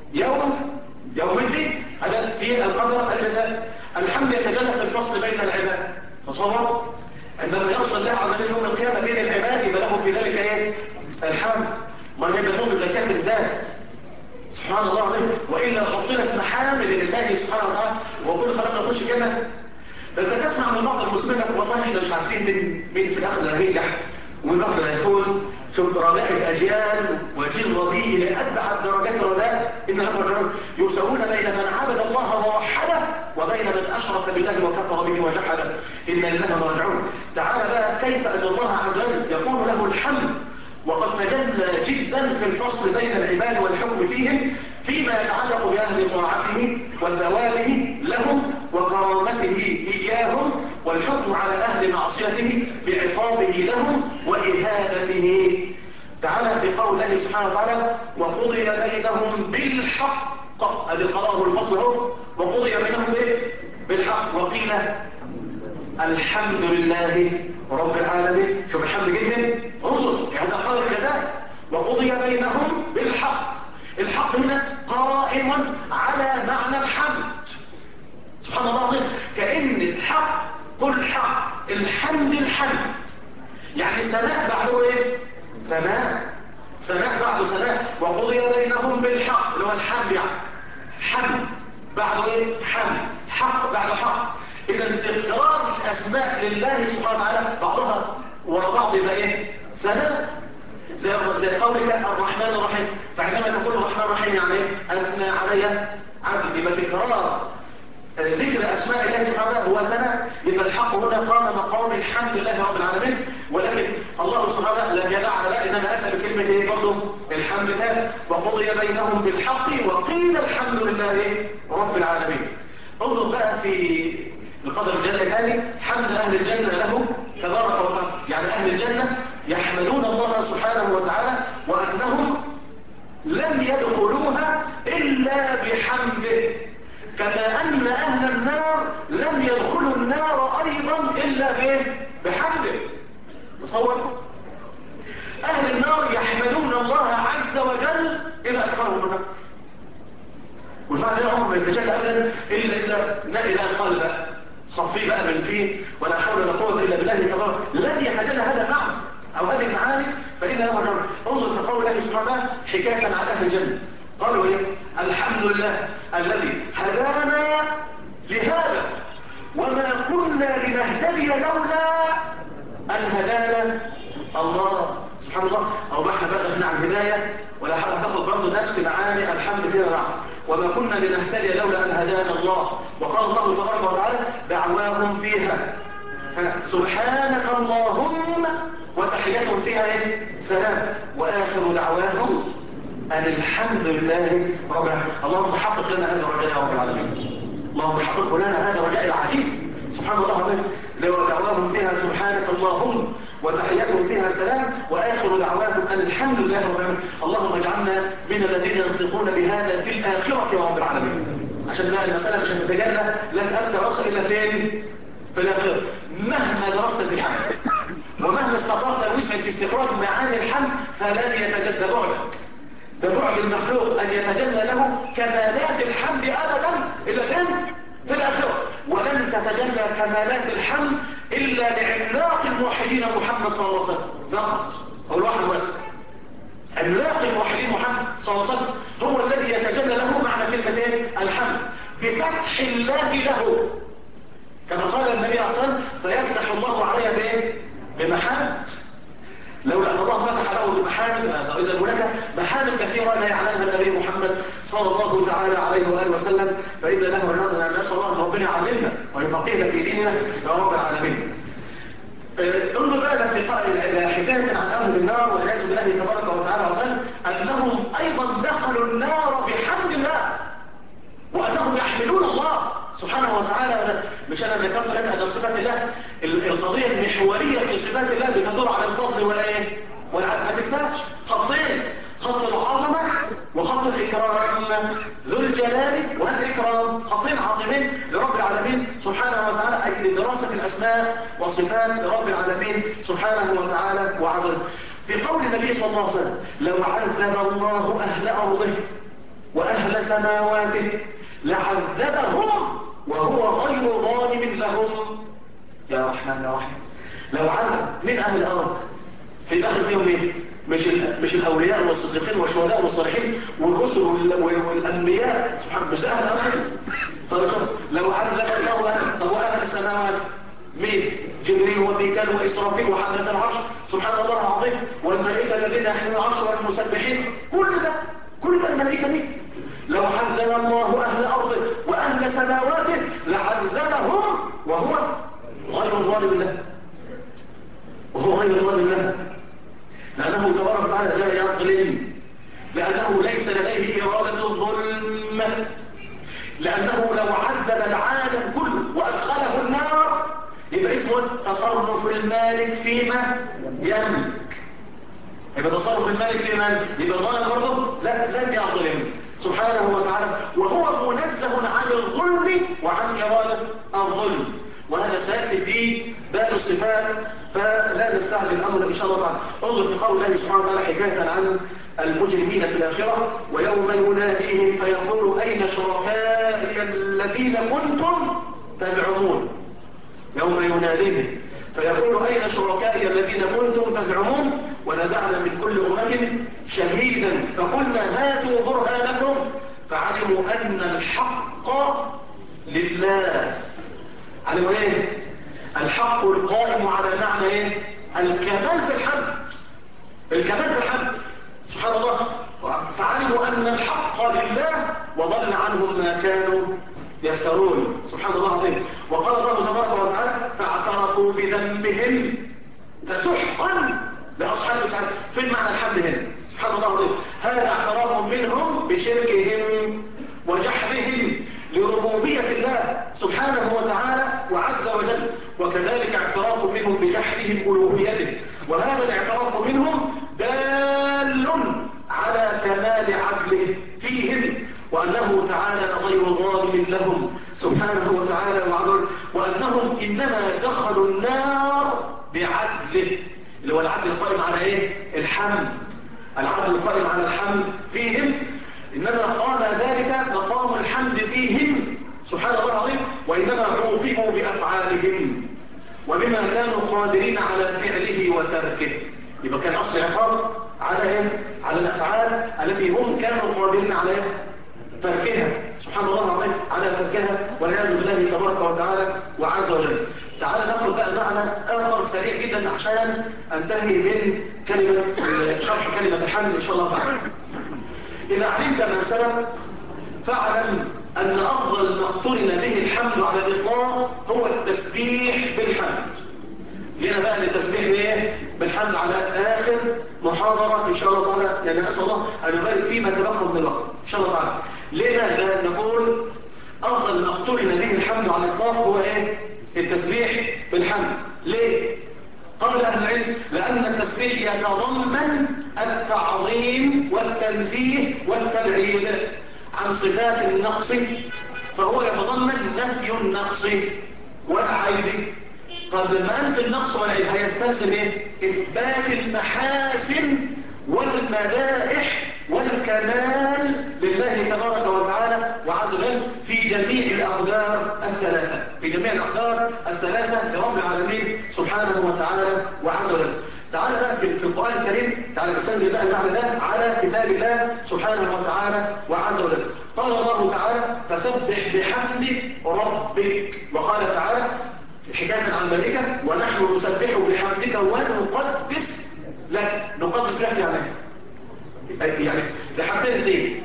يوم الدين. هذا في القدر الجزائي. الحمد يتجلى في الفصل بين العباد. تصور عندما يفصل الله عز وجل يوم القيامة بين العباد يبقى له في ذلك الحمد. ما هي بنوم زكاة الذات. سبحان الله العظيم. وإلا عطلت محامد لله سبحانه وتعالى وكل خلقنا يخش الجنة. انت تسمع من بعض المسلمين والله احنا مش عارفين مين في الاخر اللي هينجح ومين في الاخر اللي هيفوز. شوف ربائع اجيال وجيل رديء لأبعد درجات الرداء ان الرجل يساوون بين من عبد الله ووحده وبين من اشرك بالله وكفر به وجحده. ان لله راجعون. تعال بقى كيف ان الله عز وجل يكون له الحمد وقد تجلى جدا في الفصل بين العباد والحكم فيهم فيما يتعلق بأهل طاعته وثوابه لهم وكرامته إياهم، والحكم على أهل معصيته بعقابه لهم وإهانته. تعالى في قول الله سبحانه وتعالى: وقضي بينهم بالحق. هذه القضاء والفصل هو وقضي بينهم بالحق. وقيل الحمد لله رب العالمين. شوف الحمد جدا انظر هذا قدر الجزاء. وقضي بينهم بالحق. الحق هنا قائم على معنى الحمد. سبحان الله العظيم. كأن الحق قل حق الحمد يعني ثناء بعده ثناء بعده ثناء. وقضي بينهم بالحق اللي هو الحمد يعني حمد بعده حمد حق بعده حق. إذا تكرار الأسماء لله سبحانه وتعالى بعضها ورا بعض يبقى ثناء. زي قولك الرحمن الرحيم. فعندما تقول الرحمن الرحيم يعني أثنى علي عبد. يبقى تكرار ذكر أسماء الله سبحانه وتعالى هو ثناء. يبقى الحق هنا قام مقام الحمد لله رب العالمين. ولكن الله سبحانه وتعالى لم يدعها بقى إنما أتى بكلمة برضه الحمد لله. وقضي بينهم بالحق وقيل الحمد لله رب العالمين. انظر بقى في القدر الجزائي الثاني: حمد أهل الجنة له تبارك وتعالى. يعني أهل الجنة يحمدون الله سبحانه وتعالى وأنهم لم يدخلوها إلا بحمده، كما أن أهل النار لم يدخلوا النار أيضا إلا بحمده. تصور أهل النار يحمدون الله عز وجل إلى أدخلهم النار. والمعنى ده عمره ما يتجلى أبدا إلا إذا قال بقى صفي بقى من فيه ولا حول ولا قوة إلا بالله تبارك. لن يتجلى هذا المعنى أو هذه المعاني فإن له رجل. انظر في قول الله سبحانه وتعالى حكاية عن أهل الجنة. قالوا الحمد لله الذي هدانا لهذا وما كنا لنهتدي لولا أن هدانا الله. سبحان الله. أو احنا بقى دخلنا عن الهداية ولا حاجة تاخد برضه نفس معاني الحمد فيما بعد. وما كنا لنهتدي لولا أن هدانا الله. وقال الله تبارك وتعالى دعواهم فيها سبحانك اللهم وتحياتهم فيها سلام وآخر دعواهم أن الحمد لله رب العالمين. اللهم حقق لنا هذا الرجاء يا رب العالمين. اللهم حقق لنا هذا الرجاء العجيب. سبحان الله العظيم. لو دعواهم فيها سبحانك اللهم وتحياتهم فيها سلام وآخر دعواهم أن الحمد لله رب العالمين. اللهم اجعلنا من الذين ينطقون بهذا في الآخرة يا رب العالمين. عشان بقى المسألة مش هتتجلى لك أكثر أكثر إلا فين؟ في الآخرة. مهما درست في الحمد ومهما استخرجت الوسع في استخراج معاني الحمد فلن يتجدى بعدك. ده بعد المخلوق أن يتجلى له كمالات الحمد أبدا إلا فين؟ في الآخرة. ولن تتجلى كمالات الحمد إلا لعملاق الموحدين محمد صلى الله عليه وسلم فقط. هو الواحد بس. عملاق الموحدين محمد صلى الله عليه وسلم هو الذي يتجلى له معنى كلمتين الحمد بفتح الله له، كما قال النبي عليه الصلاة والسلام فيفتح الله عليه بايه؟ بمحامد. لولا أن الله فتح له بمحامد، إذا هناك محامد كثيرة لا يعلمها النبي محمد صلى الله تعالى عليه وآله وسلم، فإن له أن نسأل الله أن ربنا يعلمنا ويفقهنا في ديننا يا رب العالمين. انظر بقى في حكاية عن أهل النار والعياذ بالله تبارك وتعالى وسلم أنهم أيضا دخلوا النار بحمد الله وأنهم يحملون الله سبحانه وتعالى. مش أنا ذكرت لك أن صفات الله القضية المحورية في صفات الله بتدور على الفضل والإيه؟ والعدل. ما تنساش خطين، خط العظمة وخط الإكرام، ذو الجلال والإكرام، خطين عظيمين لرب العالمين سبحانه وتعالى، أي لدراسة الأسماء وصفات رب العالمين سبحانه وتعالى وعظيم. في قول النبي صلى الله عليه وسلم لو عذب الله أهل أرضه وأهل سماواته لعذبهم وهو غير ظالم لهم. يا رحمن يا رحيم، لو عذب من أهل الأرض في داخل فيهم مين؟ مش الأولياء والصديقين والشهداء والصالحين والرسل والأنبياء سبحانه، مش ده أهل الأرض. طيب لو عذب الله أهل، طب وأهل السماوات مين؟ جبريل وميكال وإسرافيل وحضرة العرش سبحان الله العظيم والملائكة الذين يحملون العرش والمسبحين، كل ده الملائكة دي. لو عذب الله أهل أرضه وأهل سماواته لعذبهم وهو غير ظالم له، لأنه تبارك وتعالى لا يظلم، لأنه ليس لديه إرادة الظلم، لأنه لو عذب العالم كله وأدخله النار يبقى اسمه تصرف المالك فيما يملك. يبقى تصرف المالك فيما يبقى ظالم برضه؟ لا، لن يظلم سبحانه وتعالى، وهو منزه عن الظلم وعن إرادة الظلم. وهذا سيأتي في باب الصفات فلا نستعجل الأمر إن شاء الله تعالى. انظر في قول الله سبحانه وتعالى حكاية عن المجرمين في الآخرة ويوم يناديهم فيقول أين شركائي الذين كنتم تزعمون. يوم يناديهم فيقول أين شركائي الذين كنتم تزعمون ونزعنا من كل أمة شهيدا فقلنا هاتوا برهانكم فعلموا أن الحق لله. علموا ايه؟ الحق القائم على معنى ايه؟ الكمال في الحمد، الكمال في الحمد سبحان الله. فعلموا أن الحق لله وضل عنهم ما كانوا يفترون سبحان الله العظيم. وقال الله تبارك وتعالى فاعترفوا بذنبهم فسحقا لأصحاب السعير. فين معنى الحمد هنا؟ سبحان الله العظيم. هذا اعتراف منهم بشركهم وجحدهم لربوبية الله سبحانه وتعالى وعز وجل، وكذلك اعتراف منهم بجحدهم ألوهيته. وهذا الاعتراف منهم دال على كمال عدله فيهم وأنه تعالى غير ظالم لهم سبحانه وتعالى وعز وجل، وأنهم إنما دخلوا النار بعدله اللي هو العدل القائم على إيه؟ الحمد. العدل القائم على الحمد فيهم، إنما قام ذلك مقام الحمد فيهم سبحان الله العظيم، وإنما عوقبوا بأفعالهم وبما كانوا قادرين على فعله وتركه. يبقى كان أصل عقاب على إيه؟ على الأفعال التي هم كانوا قادرين على تركها سبحان الله العظيم، على تركها والعياذ بالله تبارك وتعالى وعز وجل. تعال ناخذ بقى معنى آخر سريع جدا عشان انتهي من كلمة شرح كلمة الحمد إن شاء الله تعالى. إذا علمت ما سبق فاعلم أن أفضل ما اقترن به الحمد على الإطلاق هو التسبيح بالحمد. جينا بقى للتسبيح بايه؟ بالحمد على آخر محاضرة إن شاء الله تعالى، يعني أسأل الله أن يبارك فيما تبقى من الوقت إن شاء الله تعالى. لماذا نقول أفضل ما اقترن به الحمد على الإطلاق هو إيه؟ التسبيح بالحمد. ليه؟ قال أهل العلم لأن التسبيح يتضمن التعظيم والتنزيه والتبعيد عن صفات النقص فهو يتضمن نفي النقص والعيب. قبل ما أنفي النقص والعيب هيستلزم ايه؟ إثبات المحاسن والمدائح والكمال لله تبارك وتعالى وعز وجل في جميع الأقدار الثلاثة، في جميع الأقدار الثلاثة لرب العالمين سبحانه وتعالى وعز وجل. تعالى بقى في القرآن الكريم، تعالى استنزل بقى المعنى ده على كتاب الله سبحانه وتعالى وعز وجل. قال الله تعالى: فسبح بحمد ربك. وقال تعالى حكاية عن الملائكة: ونحن نسبح بحمدك ونقدس لك. نقدس لك يعني لحاجتين اثنين: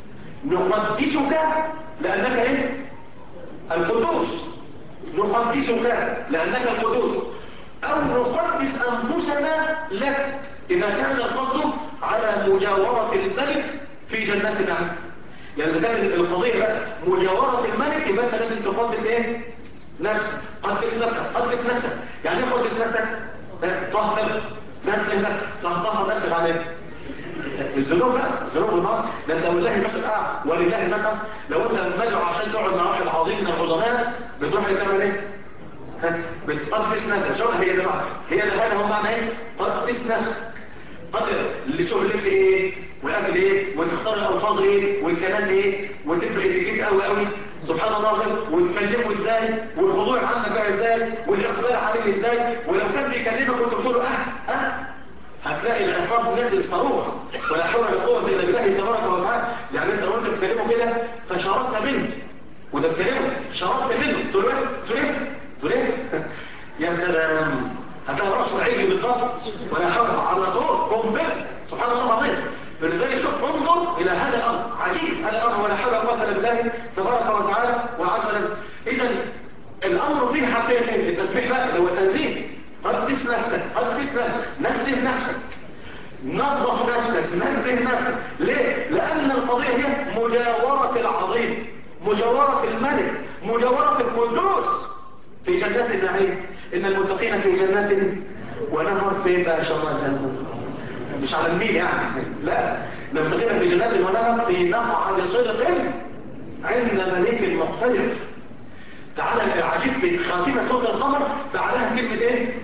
نقدسك لأنك ايه؟ القدوس، نقدسك لأنك القدوس، أو نقدس أنفسنا لك إذا كان القصد على مجاورة الملك في جنات النعيم. يعني إذا كانت القضية بقى مجاورة الملك يبقى أنت لازم تقدس ايه؟ نفسك. قدس نفسك، قدس نفسك. يعني ايه قدس نفسك؟ طهر نفسك، طهر نفسك على ايه؟ الذنوب بقى، الذنوب والنار. ده انت والله مثل ولله مثل، لو انت مدعو عشان تقعد مع واحد عظيم من العظماء بتروح تعمل ايه؟ بتقدس نفسك. شوف هي ده بقى، هي ده، هذا هو معنى ايه؟ قدس نفسك. قدر اللي شوف اللبس ايه والاكل ايه وتختار الالفاظ ايه والكلام ايه وتبقى اتيكيت قوي سبحان الله العظيم، وتكلمه ازاي والخضوع عندك بقى ازاي والاقبال عليه ازاي. ولو كان بيكلمك وانت بتقول له هتلاقي العقاب نازل صاروخ. ولا حول ولا قوه الا بالله تبارك وتعالى. يعني انت لو انت بتكلمه كده فشربت منه وانت بتكلمه شربت منه تقول له ايه يا سلام، هتلاقي رأسه عجل بالضبط ولا حول على طول قنبله. سبحان الله العظيم. فلذلك شوف انظر الى هذا الامر عجيب، هذا الامر ولا حول ولا قوه الا بالله تبارك وتعالى وعز وجل. اذا الامر فيه حقيقتين: التسبيح بقى اللي هو التنزيه، قدس نفسك، قدس نفسك، نزه نفسك، نظف نفسك، نزه نفسك. ليه؟ لان القضيه هي مجاوره العظيم، مجاوره الملك، مجاوره القدوس في جنات النعيم. ان المتقين في جنات ونهر. فين بقى ان شاء الله الجنه؟ مش على النيل يعني، لا، المتقين في جنات ونهر في مقعد صدق عند مليك مقتدر. تعالى العجيب في خاتمه سوره القمر بعدها كلمه ايه؟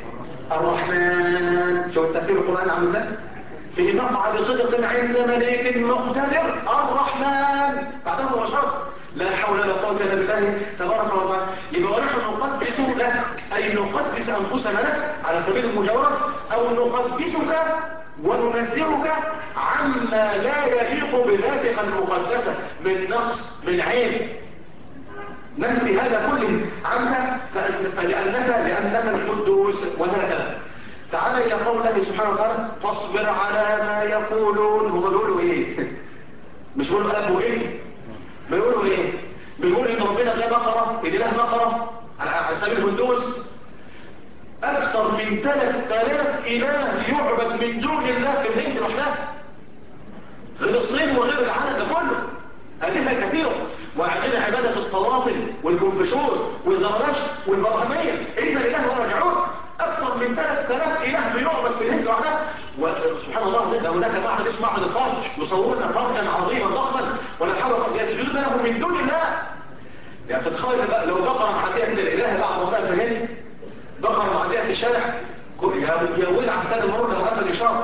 الرحمن. شوف ترتيب القران عامل ازاي؟ في مقعد صدق عند مليك مقتدر الرحمن، بعدها مباشره لا حول ولا قوه الا بالله تبارك وتعالى. يبقى ونحن نقدس لك، اي نقدس انفسنا لك على سبيل المجاوره، او نقدسك وننزهك عما لا يليق بذاتك المقدسه من نقص، من عيب. ننفي هذا كله عنك لانك القدوس. وهكذا. تعالى الى قول الله سبحانه وتعالى: فاصبر على ما يقولون. هم بيقولوا ايه؟ مش بيقولوا اب وايه؟ بيقولوا ايه؟ بيقول ان ربنا له بقره، ان له بقره على سبيل الهندوس اكثر من 3000 اله يعبد من دون الله في الهند لوحدها، غير الصين وغير العالم ده كله. آلهة كثيرة، وعندنا عبادة الطواطن والكونفوشيوس والزرادشت والبرهمية. إذا الإله ورجعون أكثر من 3000 إله بيعبد في الهند لوحدها. وسبحان الله ده هناك معبد اسمه معبد الفرج، يصورون فرجا عظيما ضخما ولا حول ولا قوة، يسجدون له من دون الله. يعني تتخيل بقى لو بقرة معدية كده، الإله بعض بقى في الهند بقرة معدية في الشارع، يا ويل عسكري المرور لو قفل الإشارة،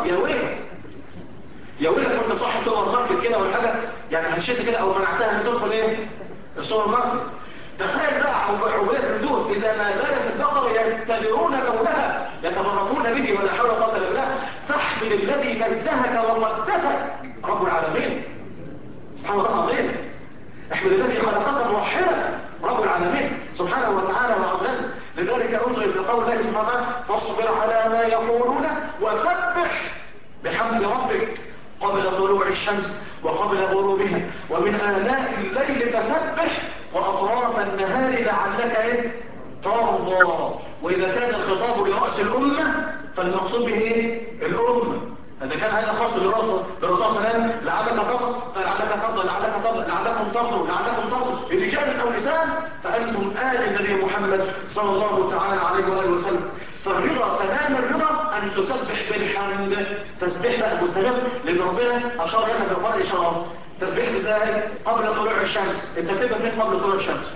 يا ويلك وانت صاحب سوبر ماركت كده ولا حاجه، يعني هشيت كده او منعتها ان تدخل ايه السوبر ماركت. تخيل بقى عبودية الهندوس اذا ما زالت البقره يبتدرون لونها يتبركون به ولا حول ولا قوه الا بالله. فاحمد الذي نزهك وقدسك رب العالمين سبحانه وتعالى العظيم. احمد الذي خلقك موحدا رب العالمين سبحانه وتعالى وعظيم. لذلك انظر الى قول الله سبحانه وتعالى: فاصبر على ما يقولون وسبح بحمد ربك قبل طلوع الشمس وقبل غروبها ومن آلاء الليل فسبح وأطراف النهار لعلك ايه؟ ترضى. وإذا كان الخطاب لرأس الأمة فالمقصود به ايه؟ الأمة. إذا كان هذا خاص بالرسول صلى الله عليه وسلم: لعلك ترضى، فلعلك ترضى، لعلك ترضى، لعلكم ترضوا، لعلكم ترضوا، رجال أو نساء فأنتم آل النبي محمد صلى الله تعالى عليه وآله وسلم. فالرضا، تمام الرضا أن تسبح بالحمد. تسبيح بقى مستمر، لأن ربنا أشار لنا في القرآن إشارة: تسبيح ازاي؟ قبل طلوع الشمس. انت بتبقى فين قبل طلوع الشمس؟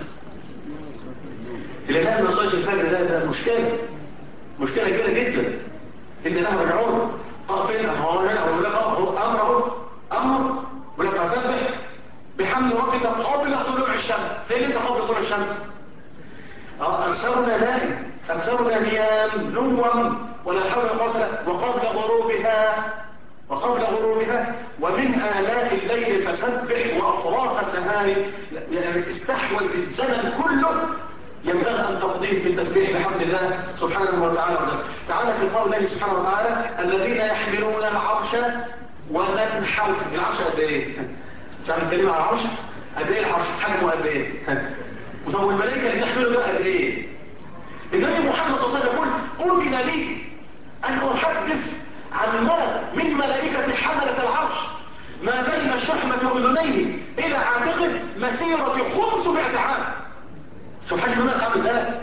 اللي نام ما صليش الفجر ده مشكله كبيره جدا. انت له رجعون فين؟ هو هنا هو امر ولك فسبح بحمد ربك قبل طلوع الشمس. فين انت قبل طلوع الشمس؟ اكثرنا نيام نوم ولا حول ولا قوه الا وقبل غروبها ومن آلاء الليل فسبح وأطراف النهار. يعني استحوذ الزمن كله ينبغي أن تقضيه في التسبيح بحمد الله سبحانه وتعالى. تعالى في قول الله سبحانه وتعالى الذين يحملون العرش ومن حوله. العرش قد ايه؟ مش عارف الكلمة على العرش قد ايه؟ العرش حجمه قد ايه؟ وطب والملائكة اللي تحمله ده قد ايه؟ النبي محمد صلى الله عليه وسلم يقول أذن لي أن أحدث عن ملك من ملائكة حملة العرش ما بين شحمة أذنيه إلى عاتقه مسيرة 500 عام. شوف حجم الملك عامل ازاي؟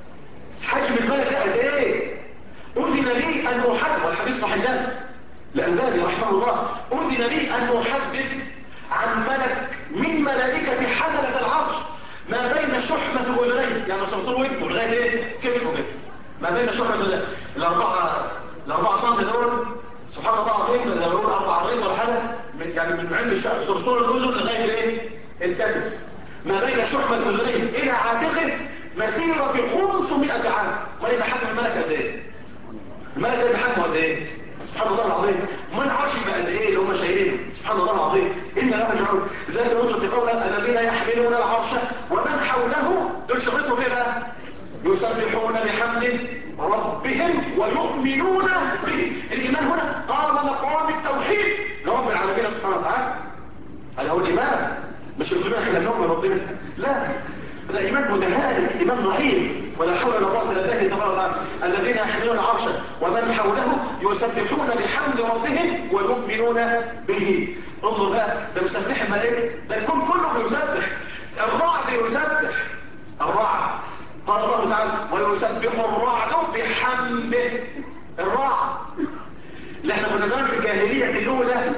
حجم الملك ده قد ايه؟ أذن لي أن أحدث، والحديث صحيحان الألباني رحمه الله، أذن لي أن أحدث عن ملك من ملائكة حملة العرش ما بين شحمة أذنيه، يعني صرصور ودنه لغاية ايه؟ كتفه كده، ما بين شحمة أذنيه الأربعة سنتي دول. سبحان الله العظيم، إذا بقول 4 عريض ولا حاجة، يعني من عند صرصور الأذن لغاية الايه؟ الكتف، ما بين شحمة أذنيه إلى عاتقه مسيرة 500 عام. ما يبقى حجم الملك قد ايه؟ الملك ده بحجمه قد ايه؟ سبحان الله العظيم. ما العرش يبقى قد ايه اللي هم شايلينه؟ سبحان الله العظيم. إن لا رجعون ذات الرسل في قوله الذين يحملون العرش ومن حوله، دول شغلتهم ايه بقى؟ يسبحون بحمد ربهم ويؤمنون به. الإيمان هنا قام مقام التوحيد لرب العالمين سبحانه وتعالى. هذا هو الإيمان، مش الإيمان خلال نوم من ربنا، لا، ده إيمان متهالك، إيمان ضعيف. ولا حول ولا قوة إلا بالله تبارك وتعالى. الذين يحملون العرش ومن حوله يسبحون بحمد ربهم ويؤمنون به. انظر بقى، ده مش تسبيح الملائكة، ده الكون كله بيسبح. الرعد يسبح، الرعد قال الله تعالى ويسبح الرعد بحمده. الرعد اللي احنا كنا زمان في الجاهلية الأولى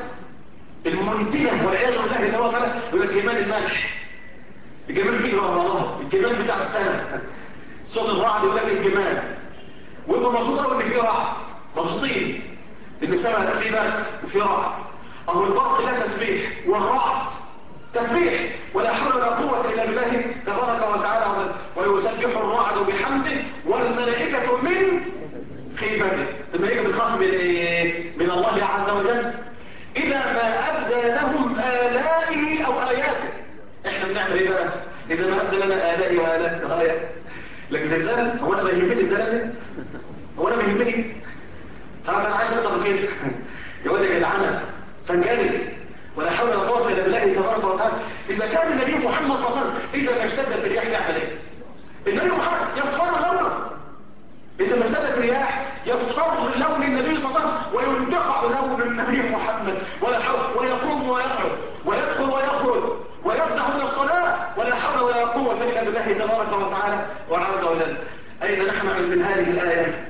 المنتنة والعياذ بالله تبارك وتعالى يقول لك جمال الملح، الجمال فيه الله، الجمال بتاع السنة، صوت الرعد يقول لك الجمال. وانتم مبسوطين قوي ان في رعد، مبسوطين ان السماء في برق وفي رعد. اهو البرق ده تسبيح والرعد تسبيح، ولا حول ولا قوة إلا بالله تبارك وتعالى. ويسبح الرعد بحمده والملائكة من خيفته. الملائكة بتخاف من ايه؟ من الله عز وجل إذا ما أبدى لهم آلائه أو آياته. احنا بنعمل ايه بقى إذا ما أبدى لنا آلائه وآياته؟ لك زلزال، هو أنا ما يهمني الزلازل؟ هو أنا ما يهمني؟ تعرف أنا عايز أكتر من كده يا واد يا جدعانة فنجري. ولا حول ولا قوة إلا بالله تبارك وتعالى. إذا كان النبي محمد صلى الله عليه وسلم إذا ما اشتدت الرياح يعمل إيه؟ النبي محمد يصفر لونه. إذا ما اشتدت الرياح يصفر لون النبي صلى الله عليه وسلم وينتقع لون النبي محمد. ولا حول، ويقوم ويقعد ويدخل ويخرج ويفزع من الصلاة. ولا حول ولا قوة إلا بالله تبارك وتعالى وعز وجل. أين نحن من هذه الآية؟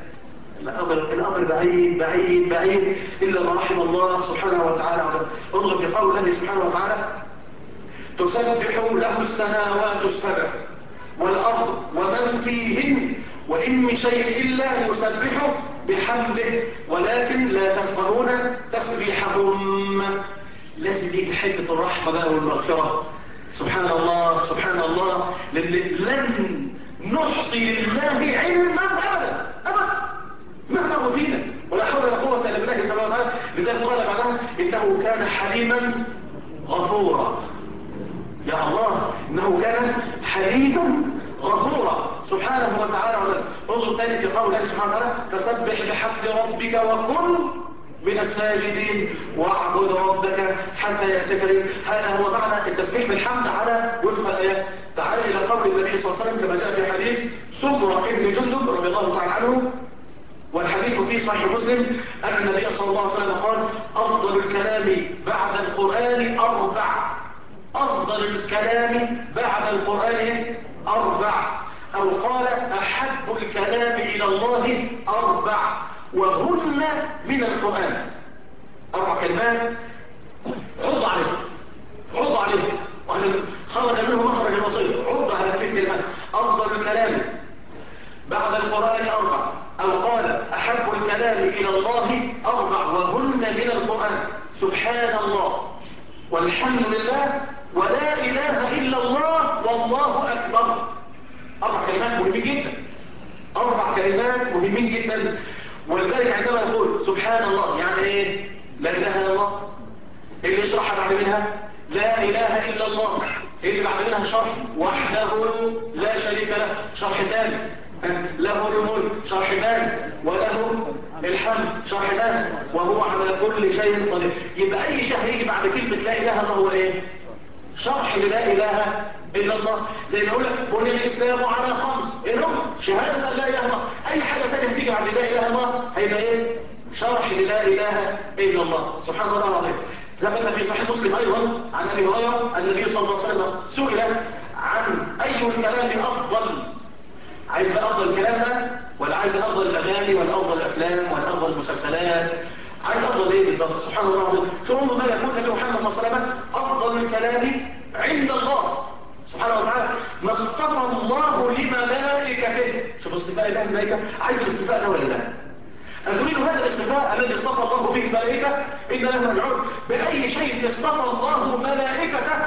الأمر بعيد بعيد بعيد إلا ما رحم الله سبحانه وتعالى. انظر في قول الله سبحانه وتعالى تسبح له السماوات السبع والأرض ومن فيهن وإن من شيء إلا يسبح بحمده ولكن لا تفقهون تسبيحهم. لازم يجي حتة الرحمة بقى والمغفرة. سبحان الله سبحان الله. لن نحصي لله علما أبدا أبدا مهما أوتينا. ولا حول ولا قوة إلا بالله تبارك وتعالى. لذلك قال بعدها إنه كان حليما غفورا. يا الله إنه كان حليما غفورا سبحانه وتعالى. انظر تاني في قول الله سبحانه وتعالى فسبح بحمد ربك وكن من الساجدين واعبد ربك حتى يأتيك اليقين. هذا هو معنى التسبيح بالحمد على وفق الآيات. تعال إلى قول النبي صلى الله عليه وسلم كما جاء في حديث سمرة بن جندب رضي الله تعالى عنه، والحديث في صحيح مسلم، أن النبي صلى الله عليه وسلم قال أفضل الكلام بعد القرآن 4. أفضل الكلام بعد القرآن 4، أو قال أحب الكلام إلى الله 4 وهن من القرآن. 4 كلمات عض عليهم خرج منه مخرج الوصية. عض على هذه الكلمات. أفضل الكلام بعد القرآن 4، أو قال أحب الكلام إلى الله 4 وهن من القرآن: سبحان الله والحمد لله ولا إله إلا الله والله أكبر. 4 كلمات مهمين جدا، 4 كلمات مهمين جدا. ولذلك عندما يقول سبحان الله يعني ايه؟ لا اله الا الله. اللي يشرحها بعد منها لا اله الا الله. اللي بعد منها شرح وحده لا شريك له، شرح ثاني. له الملك، شرح ثاني. وله الحمد، شرح ثاني. وهو على كل شيء قدير. يبقى اي شيء هيجي بعد كلمه لا اله الا الله هو ايه؟ شرح لا اله الا الله. زي ما يقول لك بني الاسلام على 5 انهم شهاده لا اله الا الله. اي حاجه ثانيه هتيجي بعد لا اله الا الله هيبقى ايه؟ شرح لا اله الا الله. سبحان الله العظيم. ثبت في صحيح مسلم ايضا عن ابي هريره النبي صلى الله عليه وسلم سئل عن اي الكلام افضل. عايز بقى افضل الكلام ده ولا عايز افضل الاغاني ولا افضل الافلام ولا افضل المسلسلات؟ عايز افضل ايه بالضبط؟ سبحان الله العظيم. شوفوا ما يقول النبي محمد صلى الله عليه وسلم: افضل الكلام عند الله سبحانه وتعالى ما اصطفى الله لملائكته. شوف اصطفاء الله الملائكه. عايز الاصطفاء ده ولا لا؟ أتريد هذا الاصطفاء الذي اصطفى الله به الملائكة؟ إن له رجعون. بأي شيء اصطفى الله ملائكته؟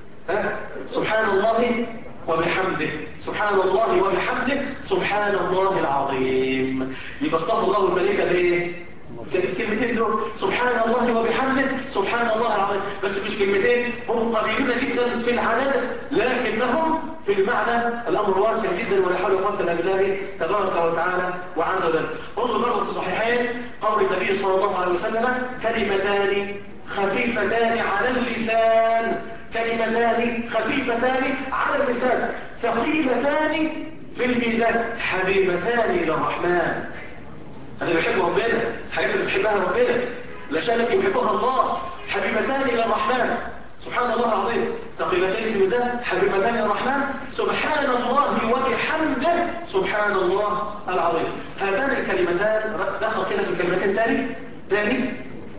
سبحان الله وبحمده، سبحان الله وبحمده، سبحان الله العظيم. يبقى اصطفى الله الملائكة بايه؟ كلمتين دول: سبحان الله وبحمده، سبحان الله العظيم. بس مش كلمتين، هم قليلون جدا في العدد لكنهم في المعنى الامر واسع جدا. ولا حول ولا قوه الا بالله تبارك وتعالى وعز وجل. انظر برضه في الصحيحين قول النبي صلى الله عليه وسلم: كلمتان خفيفتان على اللسان، كلمتان خفيفتان على اللسان ثقيلتان في الميزان حبيبتان الى الرحمن. هذا بيحب ربنا، حاجات اللي بتحبها ربنا، الاشياء التي يحبها الله، حبيبتان الى الرحمن. سبحان الله العظيم. ثقيلتين في الميزان حبيبتان الى الرحمن، سبحان الله وبحمده، سبحان الله العظيم. هاتان الكلمتان دخل كده في كلمتين تاني.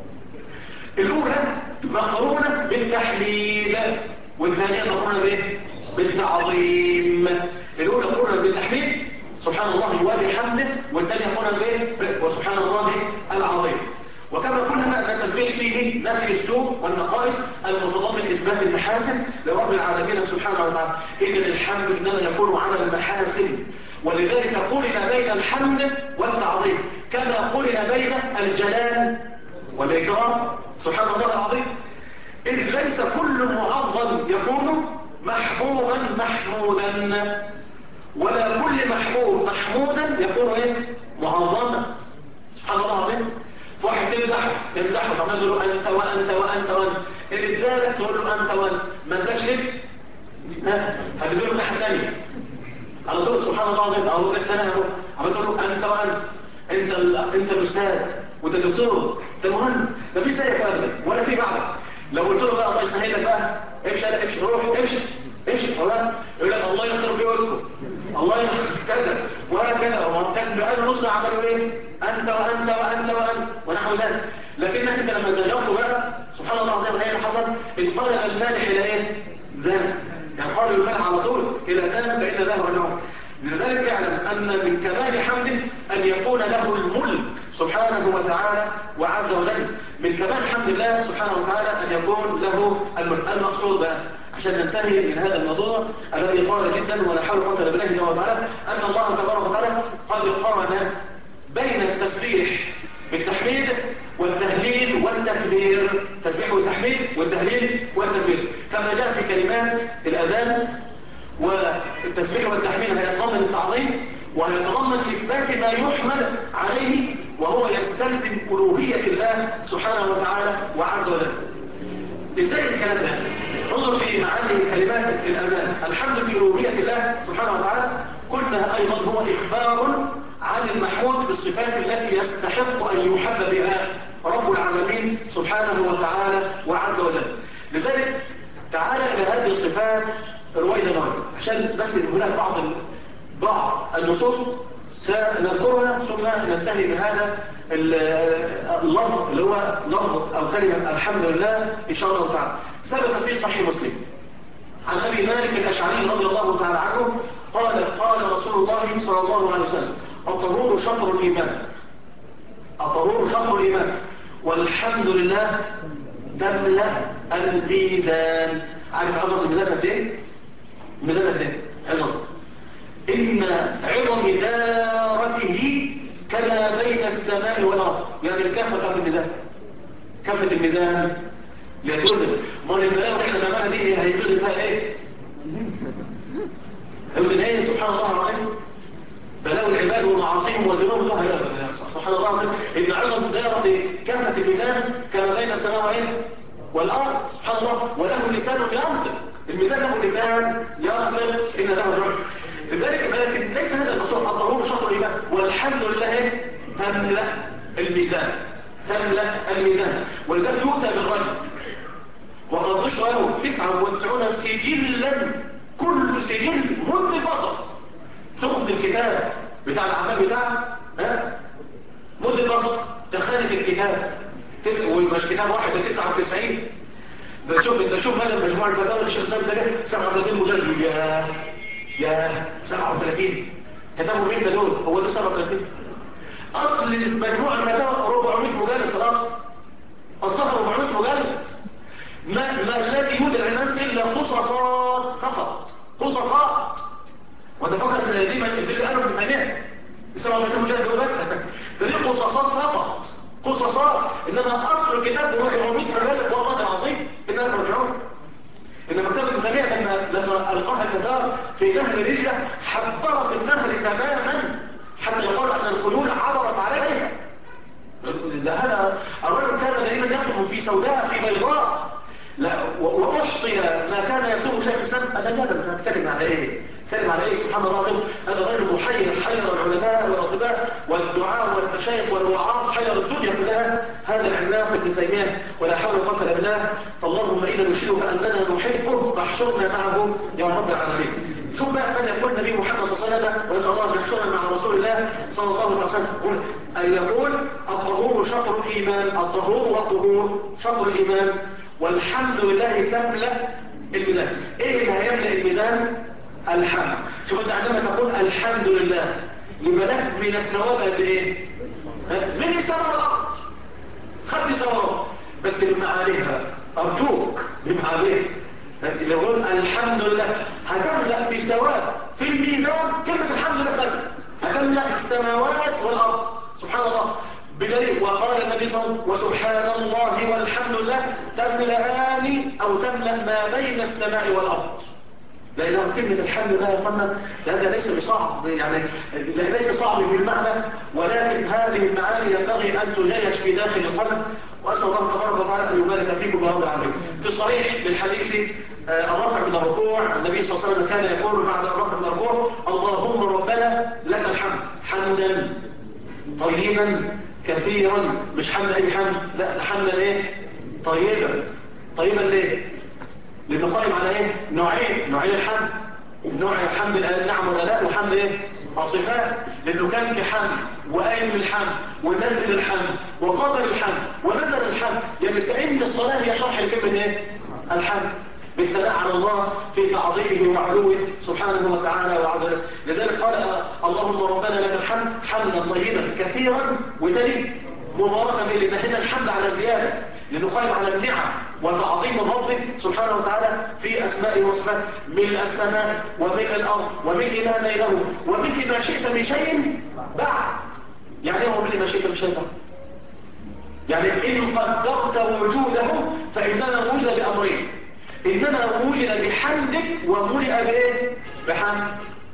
الاولى مقرونه بالتحميد والثانيه مقرونه بايه؟ بالتعظيم. الاولى مقرونه بالتحميد سبحان الله وبحمده، والثانيه قلنا بايه؟ وسبحان الله العظيم. وكما قلنا ان التسبيح فيه نفي السوء والنقائص المتضمن اثبات المحاسن لرب العالمين سبحانه وتعالى. اذا الحمد انما يكون على المحاسن، ولذلك قرن بين الحمد والتعظيم كما قرن بين الجلال والاكرام سبحان الله العظيم. اذ ليس كل معظم يكون محبوبا محمودا، ولا كل محبوب محمودا يكون ايه؟ معظما. سبحان الله العظيم. فواحد تمدحه كمان تقول له انت وانت وانت وانت. اللي ادالك تقول له انت وانت. ما اداش لك هتديله الناحيه الثانيه على طول. سبحان الله العظيم. اهو ده ثانيه اهو عمال تقول له انت وانت. انت الاستاذ وانت الدكتور انت المهندس. ما في زيك ابدا ولا في بعدك. لو قلت له بقى الله يسهل لك بقى امشي روح امشي يقول لك الله يخرب بيوتكم، الله يخرب كذا وهكذا. وكان بقاله نص عملوا ايه؟ انت وانت وانت وانت ونحو ذلك. لكنك انت لما زيرته بقى سبحان الله العظيم ايه اللي حصل؟ انقلب المالح الى ايه؟ ذنب. يعني قالوا المالح على طول الى ذنب فإن له رجعون. لذلك اعلم ان من كمال حمده ان يكون له الملك سبحانه وتعالى وعز وجل. من كمال حمد الله سبحانه وتعالى ان يكون له الملك. المقصود بقى عشان ننتهي من هذا الموضوع الذي طال جدا ولا حول ولا قوه الا بالله سبحانه وتعالى، ان الله تبارك وتعالى قد قارن بين التسبيح بالتحميد والتهليل والتكبير. تسبيح والتحميد والتهليل والتكبير كما جاء في كلمات الاذان. والتسبيح والتحميد هيتضمن التعظيم ويتضمن اثبات ما يحمد عليه وهو يستلزم الوهيه الله سبحانه وتعالى وعز وجل. ازاي الكلام ده؟ انظر في معاني كلمات الاذان. الحمد في الوهيه الله سبحانه وتعالى كلها ايضا هو اخبار عن المحمود بالصفات التي يستحق ان يحب بها رب العالمين سبحانه وتعالى وعز وجل. لذلك تعالى الى هذه الصفات رويدا عشان بس هناك بعض النصوص سنذكرها ثم ننتهي من هذا اللفظ اللي هو لفظ او كلمه الحمد لله ان شاء الله تعالى. ثبت في صحيح مسلم عن أبي مالك الأشعري رضي الله تعالى عنه قال رسول الله صلى الله عليه وسلم: الطهور شطر الإيمان، الطهور شطر الإيمان، والحمد لله تملأ الميزان. عارف عظمة الميزان قد ايه؟ الميزان قد ايه؟ عظمة. إن عظم دارته كما بين السماء والأرض. يعني الكافة بتاعت الميزان، كافة الميزان يتوزن. امال البلاوي اللي احنا بنعملها دي هيتوزن فيها ايه؟ هيوزن ايه؟ سبحان الله العظيم. بلاوي العباد ومعاصيهم والذنوب الله يغفر. سبحان الله العظيم. ان عظم دارة كافة الميزان كما بين السماء وايه؟ والارض. سبحان الله. وله لسان ينطق. الميزان له لسان ينطق. ان له الرب. لذلك ليس هذا المقصود. الطهور شطر الايمان، والحمد لله تملأ الميزان، تملأ الميزان. ولذلك يؤتى بالرجل وقد نشر له 99 سجلا، كل سجل مد البصر. تاخد الكتاب بتاع العمال بتاعك مد البصر، تخانة الكتاب ومش كتاب واحد، ده 99. انت شوف مثلا مجموعة الفتاوى الشيخ سامي ده 37 مجلد. يا 37 كتابه مين ده دول؟ هو ده 37. اصل مجموعة الفتاوى 400 مجلد في الاصل، اصلها 400 مجلد. ما الذي يوجد عند الناس الا قصصات فقط، قصصات. وانت فكر ان دي اللي قالوا ابن تيميه 37 مجلد دول بس، ده دي قصصات فقط، قصصات. انما اصل الكتاب 400 مجلد. والله العظيم اننا نرجعون. ان مكتبه ابن تيميه لما القاها التتار في نهر رجله حبرت النهر تماما، حتى يقال ان الخيول عبرت عليها. ده هذا الرجل كان دائما يخطب في سوداء في بيضاء. لا واحصي ما كان يكتبه شيخ الاسلام. اتجادل هتكلم على ايه؟ تكلم على ايه؟ سبحان الله العظيم. هذا الرجل حير العلماء والاطباء والدعاء والمشايخ والوعاظ، حير الدنيا كلها. هذا العملاق ابن تيميه ولا حول ولا قوه الا بالله. فاللهم انا نشهد اننا نحبه فاحشرنا معه يا رب العالمين. ثم من يقول النبي محمد صلى الله عليه وسلم، ونسال الله ان يحشرنا مع رسول الله صلى الله عليه وسلم، ان يقول: الطهور شطر الايمان، الطهور والطهور شطر الايمان، والحمد لله تملأ الميزان. ايه اللي هيملأ الميزان؟ الحمد. شوف انت عندما تقول الحمد لله يبقى لك من الثواب قد ايه؟ من السماء والارض. خدت ثواب بس بمعانيها، ارجوك بمعانيها. يقول الحمد لله هتملأ في ثواب في الميزان. كلمة الحمد لله بس هتملأ السماوات والارض. سبحان الله. بدليل وقال النبي صلى الله عليه وسلم: وسبحان الله والحمد لله تملأان أو تملأ ما بين السماء والأرض. لأنه كلمة الحمد لله يا قلنا هذا ليس بصعب، يعني ليس صعب في المعنى، ولكن هذه المعاني ينبغي أن تجيش في داخل القلب. وأسأل الله تبارك وتعالى أن يبارك فيكم يا رب العالمين. في الصحيح للحديث الرفع من الركوع، النبي صلى الله عليه وسلم كان يقول بعد الرفع من الركوع: اللهم ربنا لك الحمد حمدا طيبا كثيرا. مش حمد اي حمد، لا ده حمدا ايه؟ طيبا. طيبا ليه؟ لانه قائم على ايه؟ نوعين الحمد. نوع حمد النعم والالاء، وحمد ايه؟ الصفات. لانه كان في حمد وقايم الحمد ونزل الحمد وقبل الحمد ونزل الحمد. يعني كأن الصلاة هي شرح لكلمة ايه؟ الحمد، بالثناء على الله في تعظيمه وعلوه سبحانه وتعالى وعز وجل. لذلك قال: اللهم ربنا لك الحمد حمدا طيبا كثيرا، وتاني مباركا به. لان هنا الحمد على زياده، لانه قائم على النعم وتعظيم الرب سبحانه وتعالى في اسمائه وصفاته. ملء السماء وملء الارض وملء ما بينهم وملء ما شئت من شيء بعد. يعني هو ملء ما شئت من شيء بعد، يعني ان قدرت وجوده فانما وجد بامرين: إنما وجد بحمدك وملئ بإيه؟ بحمد.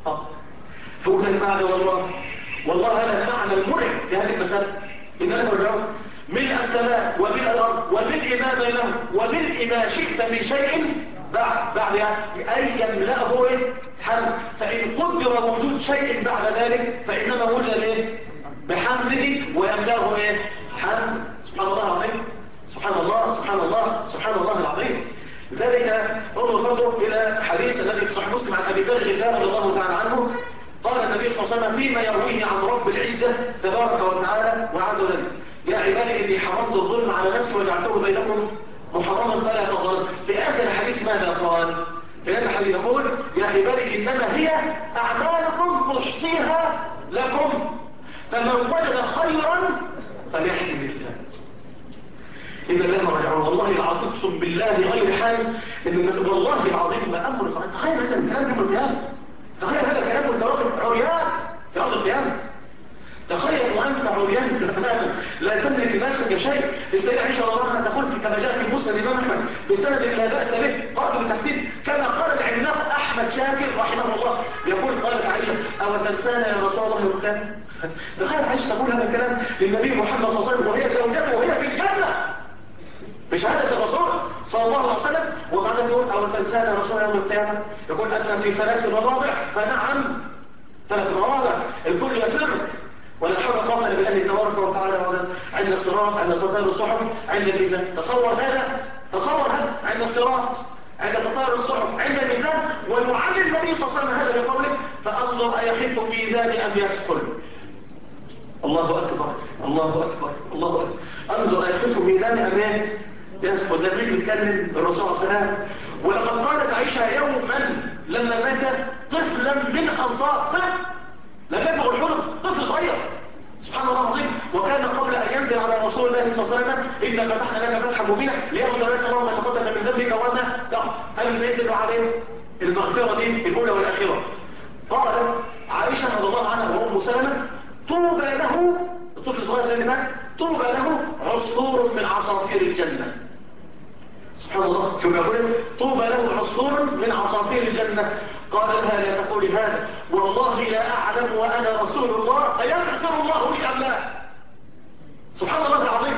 هو ده المعنى. والله هذا المعنى المرعب في هذه المسألة. إننا نرجع ملء السماء وملء الأرض وملء ما بينهم وملء ما شئت من شيء بعد يعني أن يملأه إيه؟ حمد. فإن قدر وجود شيء بعد ذلك فإنما وجد إيه؟ بحمده ويملأه إيه؟ حمد. سبحان الله العظيم. سبحان الله سبحان الله سبحان الله العظيم. ذلك انظر برضه الى حديث الذي في صحيح مسلم عن ابي ذر الغفاري رضي الله تعالى عنه. قال النبي صلى الله عليه وسلم فيما يرويه عن رب العزه تبارك وتعالى وعز وجل: يا عبادي اني حرمت الظلم على نفسي وجعلته بينكم محرما فلا تظلموا. في اخر الحديث ماذا قال؟ في هذا الحديث يقول يا عبادي إنما هي أعمالكم أحصيها لكم فمن وجد خيرا فليحمد الله. إن الله رجعون. والله العظيم اقسم بالله غير حاز إن الناس والله العظيم ما أمر صحيح. تخيل مثلا الكلام يوم القيامة، تخيل هذا الكلام وأنت واقف عريان في أرض القيامة، تخيل وأنت عريان تماما لا تملك نفسك شيء. السيدة عائشة رضي الله عنها تقول كما جاء في مسند الإمام أحمد بسند لا بأس به قابل للتحسين كما قال العملاق أحمد شاكر رحمه الله يقول قالت عائشة أو تنسانا يا رسول الله يوم القيامة. تخيل عائشة تقول هذا الكلام للنبي محمد صلى الله عليه وسلم وهي زوجته وهي في الجنة بشهادة الرسول صلى الله عليه وسلم، ومع ذلك يقول أو تنسانا يا رسول الله يوم القيامة. يقول أن في 3 مواضع فنعم 3 مواضع الكل يفر ولا حول ولا قوة إلا بالله تبارك وتعالى عند الصراط، عند تطاير الصحف، عند الميزان. تصور هذا عند الصراط، عند تطاير الصحف، عند الميزان. ويعلم النبي صلى الله عليه وسلم هذا بقوله فانظر أيخف ميزان أم يثقل. الله أكبر الله أكبر الله أكبر. انظر أيخف ميزان أم يثقل. ده مين بيتكلم الرسول صلى الله عليه وسلم. ولقد قالت عائشة يوما لما مات طفلا من أنصار، طفل لم يبلغ الحلم، طفل صغير سبحان الله العظيم، وكان قبل أن ينزل على رسول الله صلى الله عليه وسلم إنا فتحنا لك فتحا مبينا ليغفر لك الله ما تقدم من ذنبك وما تأخر. هل ينزل عليه المغفرة دي الأولى والآخرة؟ قالت عائشة رضي الله عنها وأم سلمة طوبى له، الطفل الصغير ده مات، طوبى له عصفور من عصافير الجنة. سبحان الله شو بيقول طوبى له عصفور من عصافير الجنة. قال لها لا تقولي هذا والله لا أعلم وأنا رسول الله أيغفر الله لي أم لا. سبحان الله العظيم.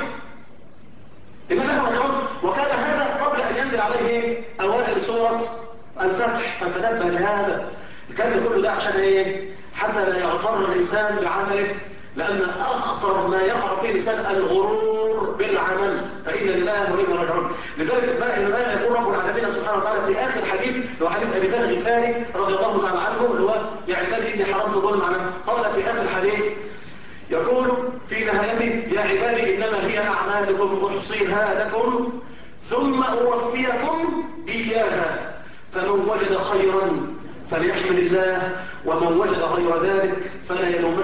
إن له رجعون. وكان هذا قبل أن ينزل عليه أوائل سورة الفتح. فتنبه لهذا كان كله ده عشان إيه؟ حتى لا يغفر الإنسان بعمله، لأن أخطر ما يقع فيه الإنسان الغرور بالعمل، فإن لله وإنا راجعون. لذلك ما يقول رب العالمين سبحانه وتعالى في آخر حديث لو حديث أبي ذر الغفاري رضي الله تعالى عنه اللي هو يا عبادي إني حرمت ظلم على، قال في آخر الحديث يقول في نهايته يا عبادي إنما هي أعمالكم أحصيها لكم ثم أوفيكم إياها فمن وجد خيرا فليحمد الله ومن وجد غير ذلك فلا يلومن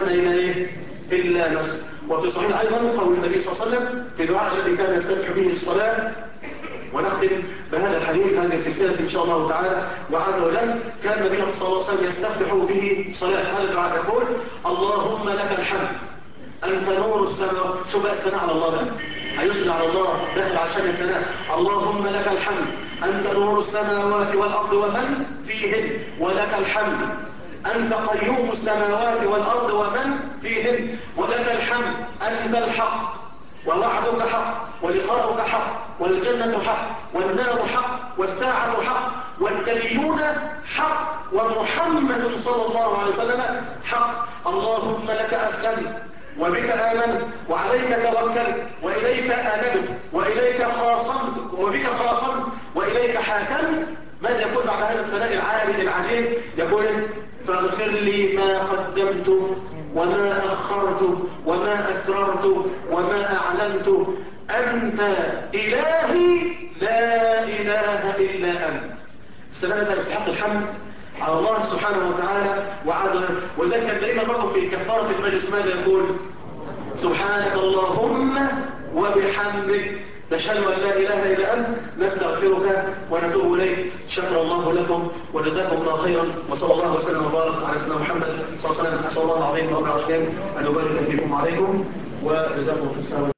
إلا نفسه. وفي صحيح أيضا قول النبي صلى الله عليه وسلم في دعاء الذي كان يستفتح به الصلاة. ونختم بهذا الحديث هذه السلسلة إن شاء الله تعالى وعز وجل. كان النبي صلى الله عليه وسلم يستفتح به صلاة. هذا الدعاء يقول اللهم لك الحمد أنت نور السماوات. شو بقى الثناء على الله ده؟ هيسجد على الله داخل عشان الثناء. اللهم لك الحمد أنت نور السماوات والأرض ومن فيهن ولك الحمد أنت قيوم السماوات والأرض ومن فيهن ولك الحمد أنت الحق ووعدك حق ولقاؤك حق والجنة حق والنار حق والساعة حق والنبيون حق ومحمد صلى الله عليه وسلم حق. اللهم لك أسلمت وبك آمنت وعليك توكلت وإليك آمنت وإليك خاصمت وبك خاصمت وإليك حاكمت. ماذا يقول بعد هذا الثناء العالي العجيب؟ يقول فاغفر لي ما قدمت وما أخرت وما أسررت وما أعلنت أنت إلهي لا إله إلا أنت. السلام ده يستحق الحمد على الله سبحانه وتعالى وعز وجل. ولذلك كان دائما برضه في كفارة المجلس ماذا يقول؟ سبحانك اللهم وبحمدك نشهد أن لا إله إلا أنت نستغفرك ونتوب إليك. شكر الله لكم وجزاكم الله خيرا وصلى الله وسلم وبارك على سيدنا محمد صلى الله عليه وسلم. أسأل الله العظيم رب العالمين أن يبارك فيكم وعليكم وجزاكم الله خيرا.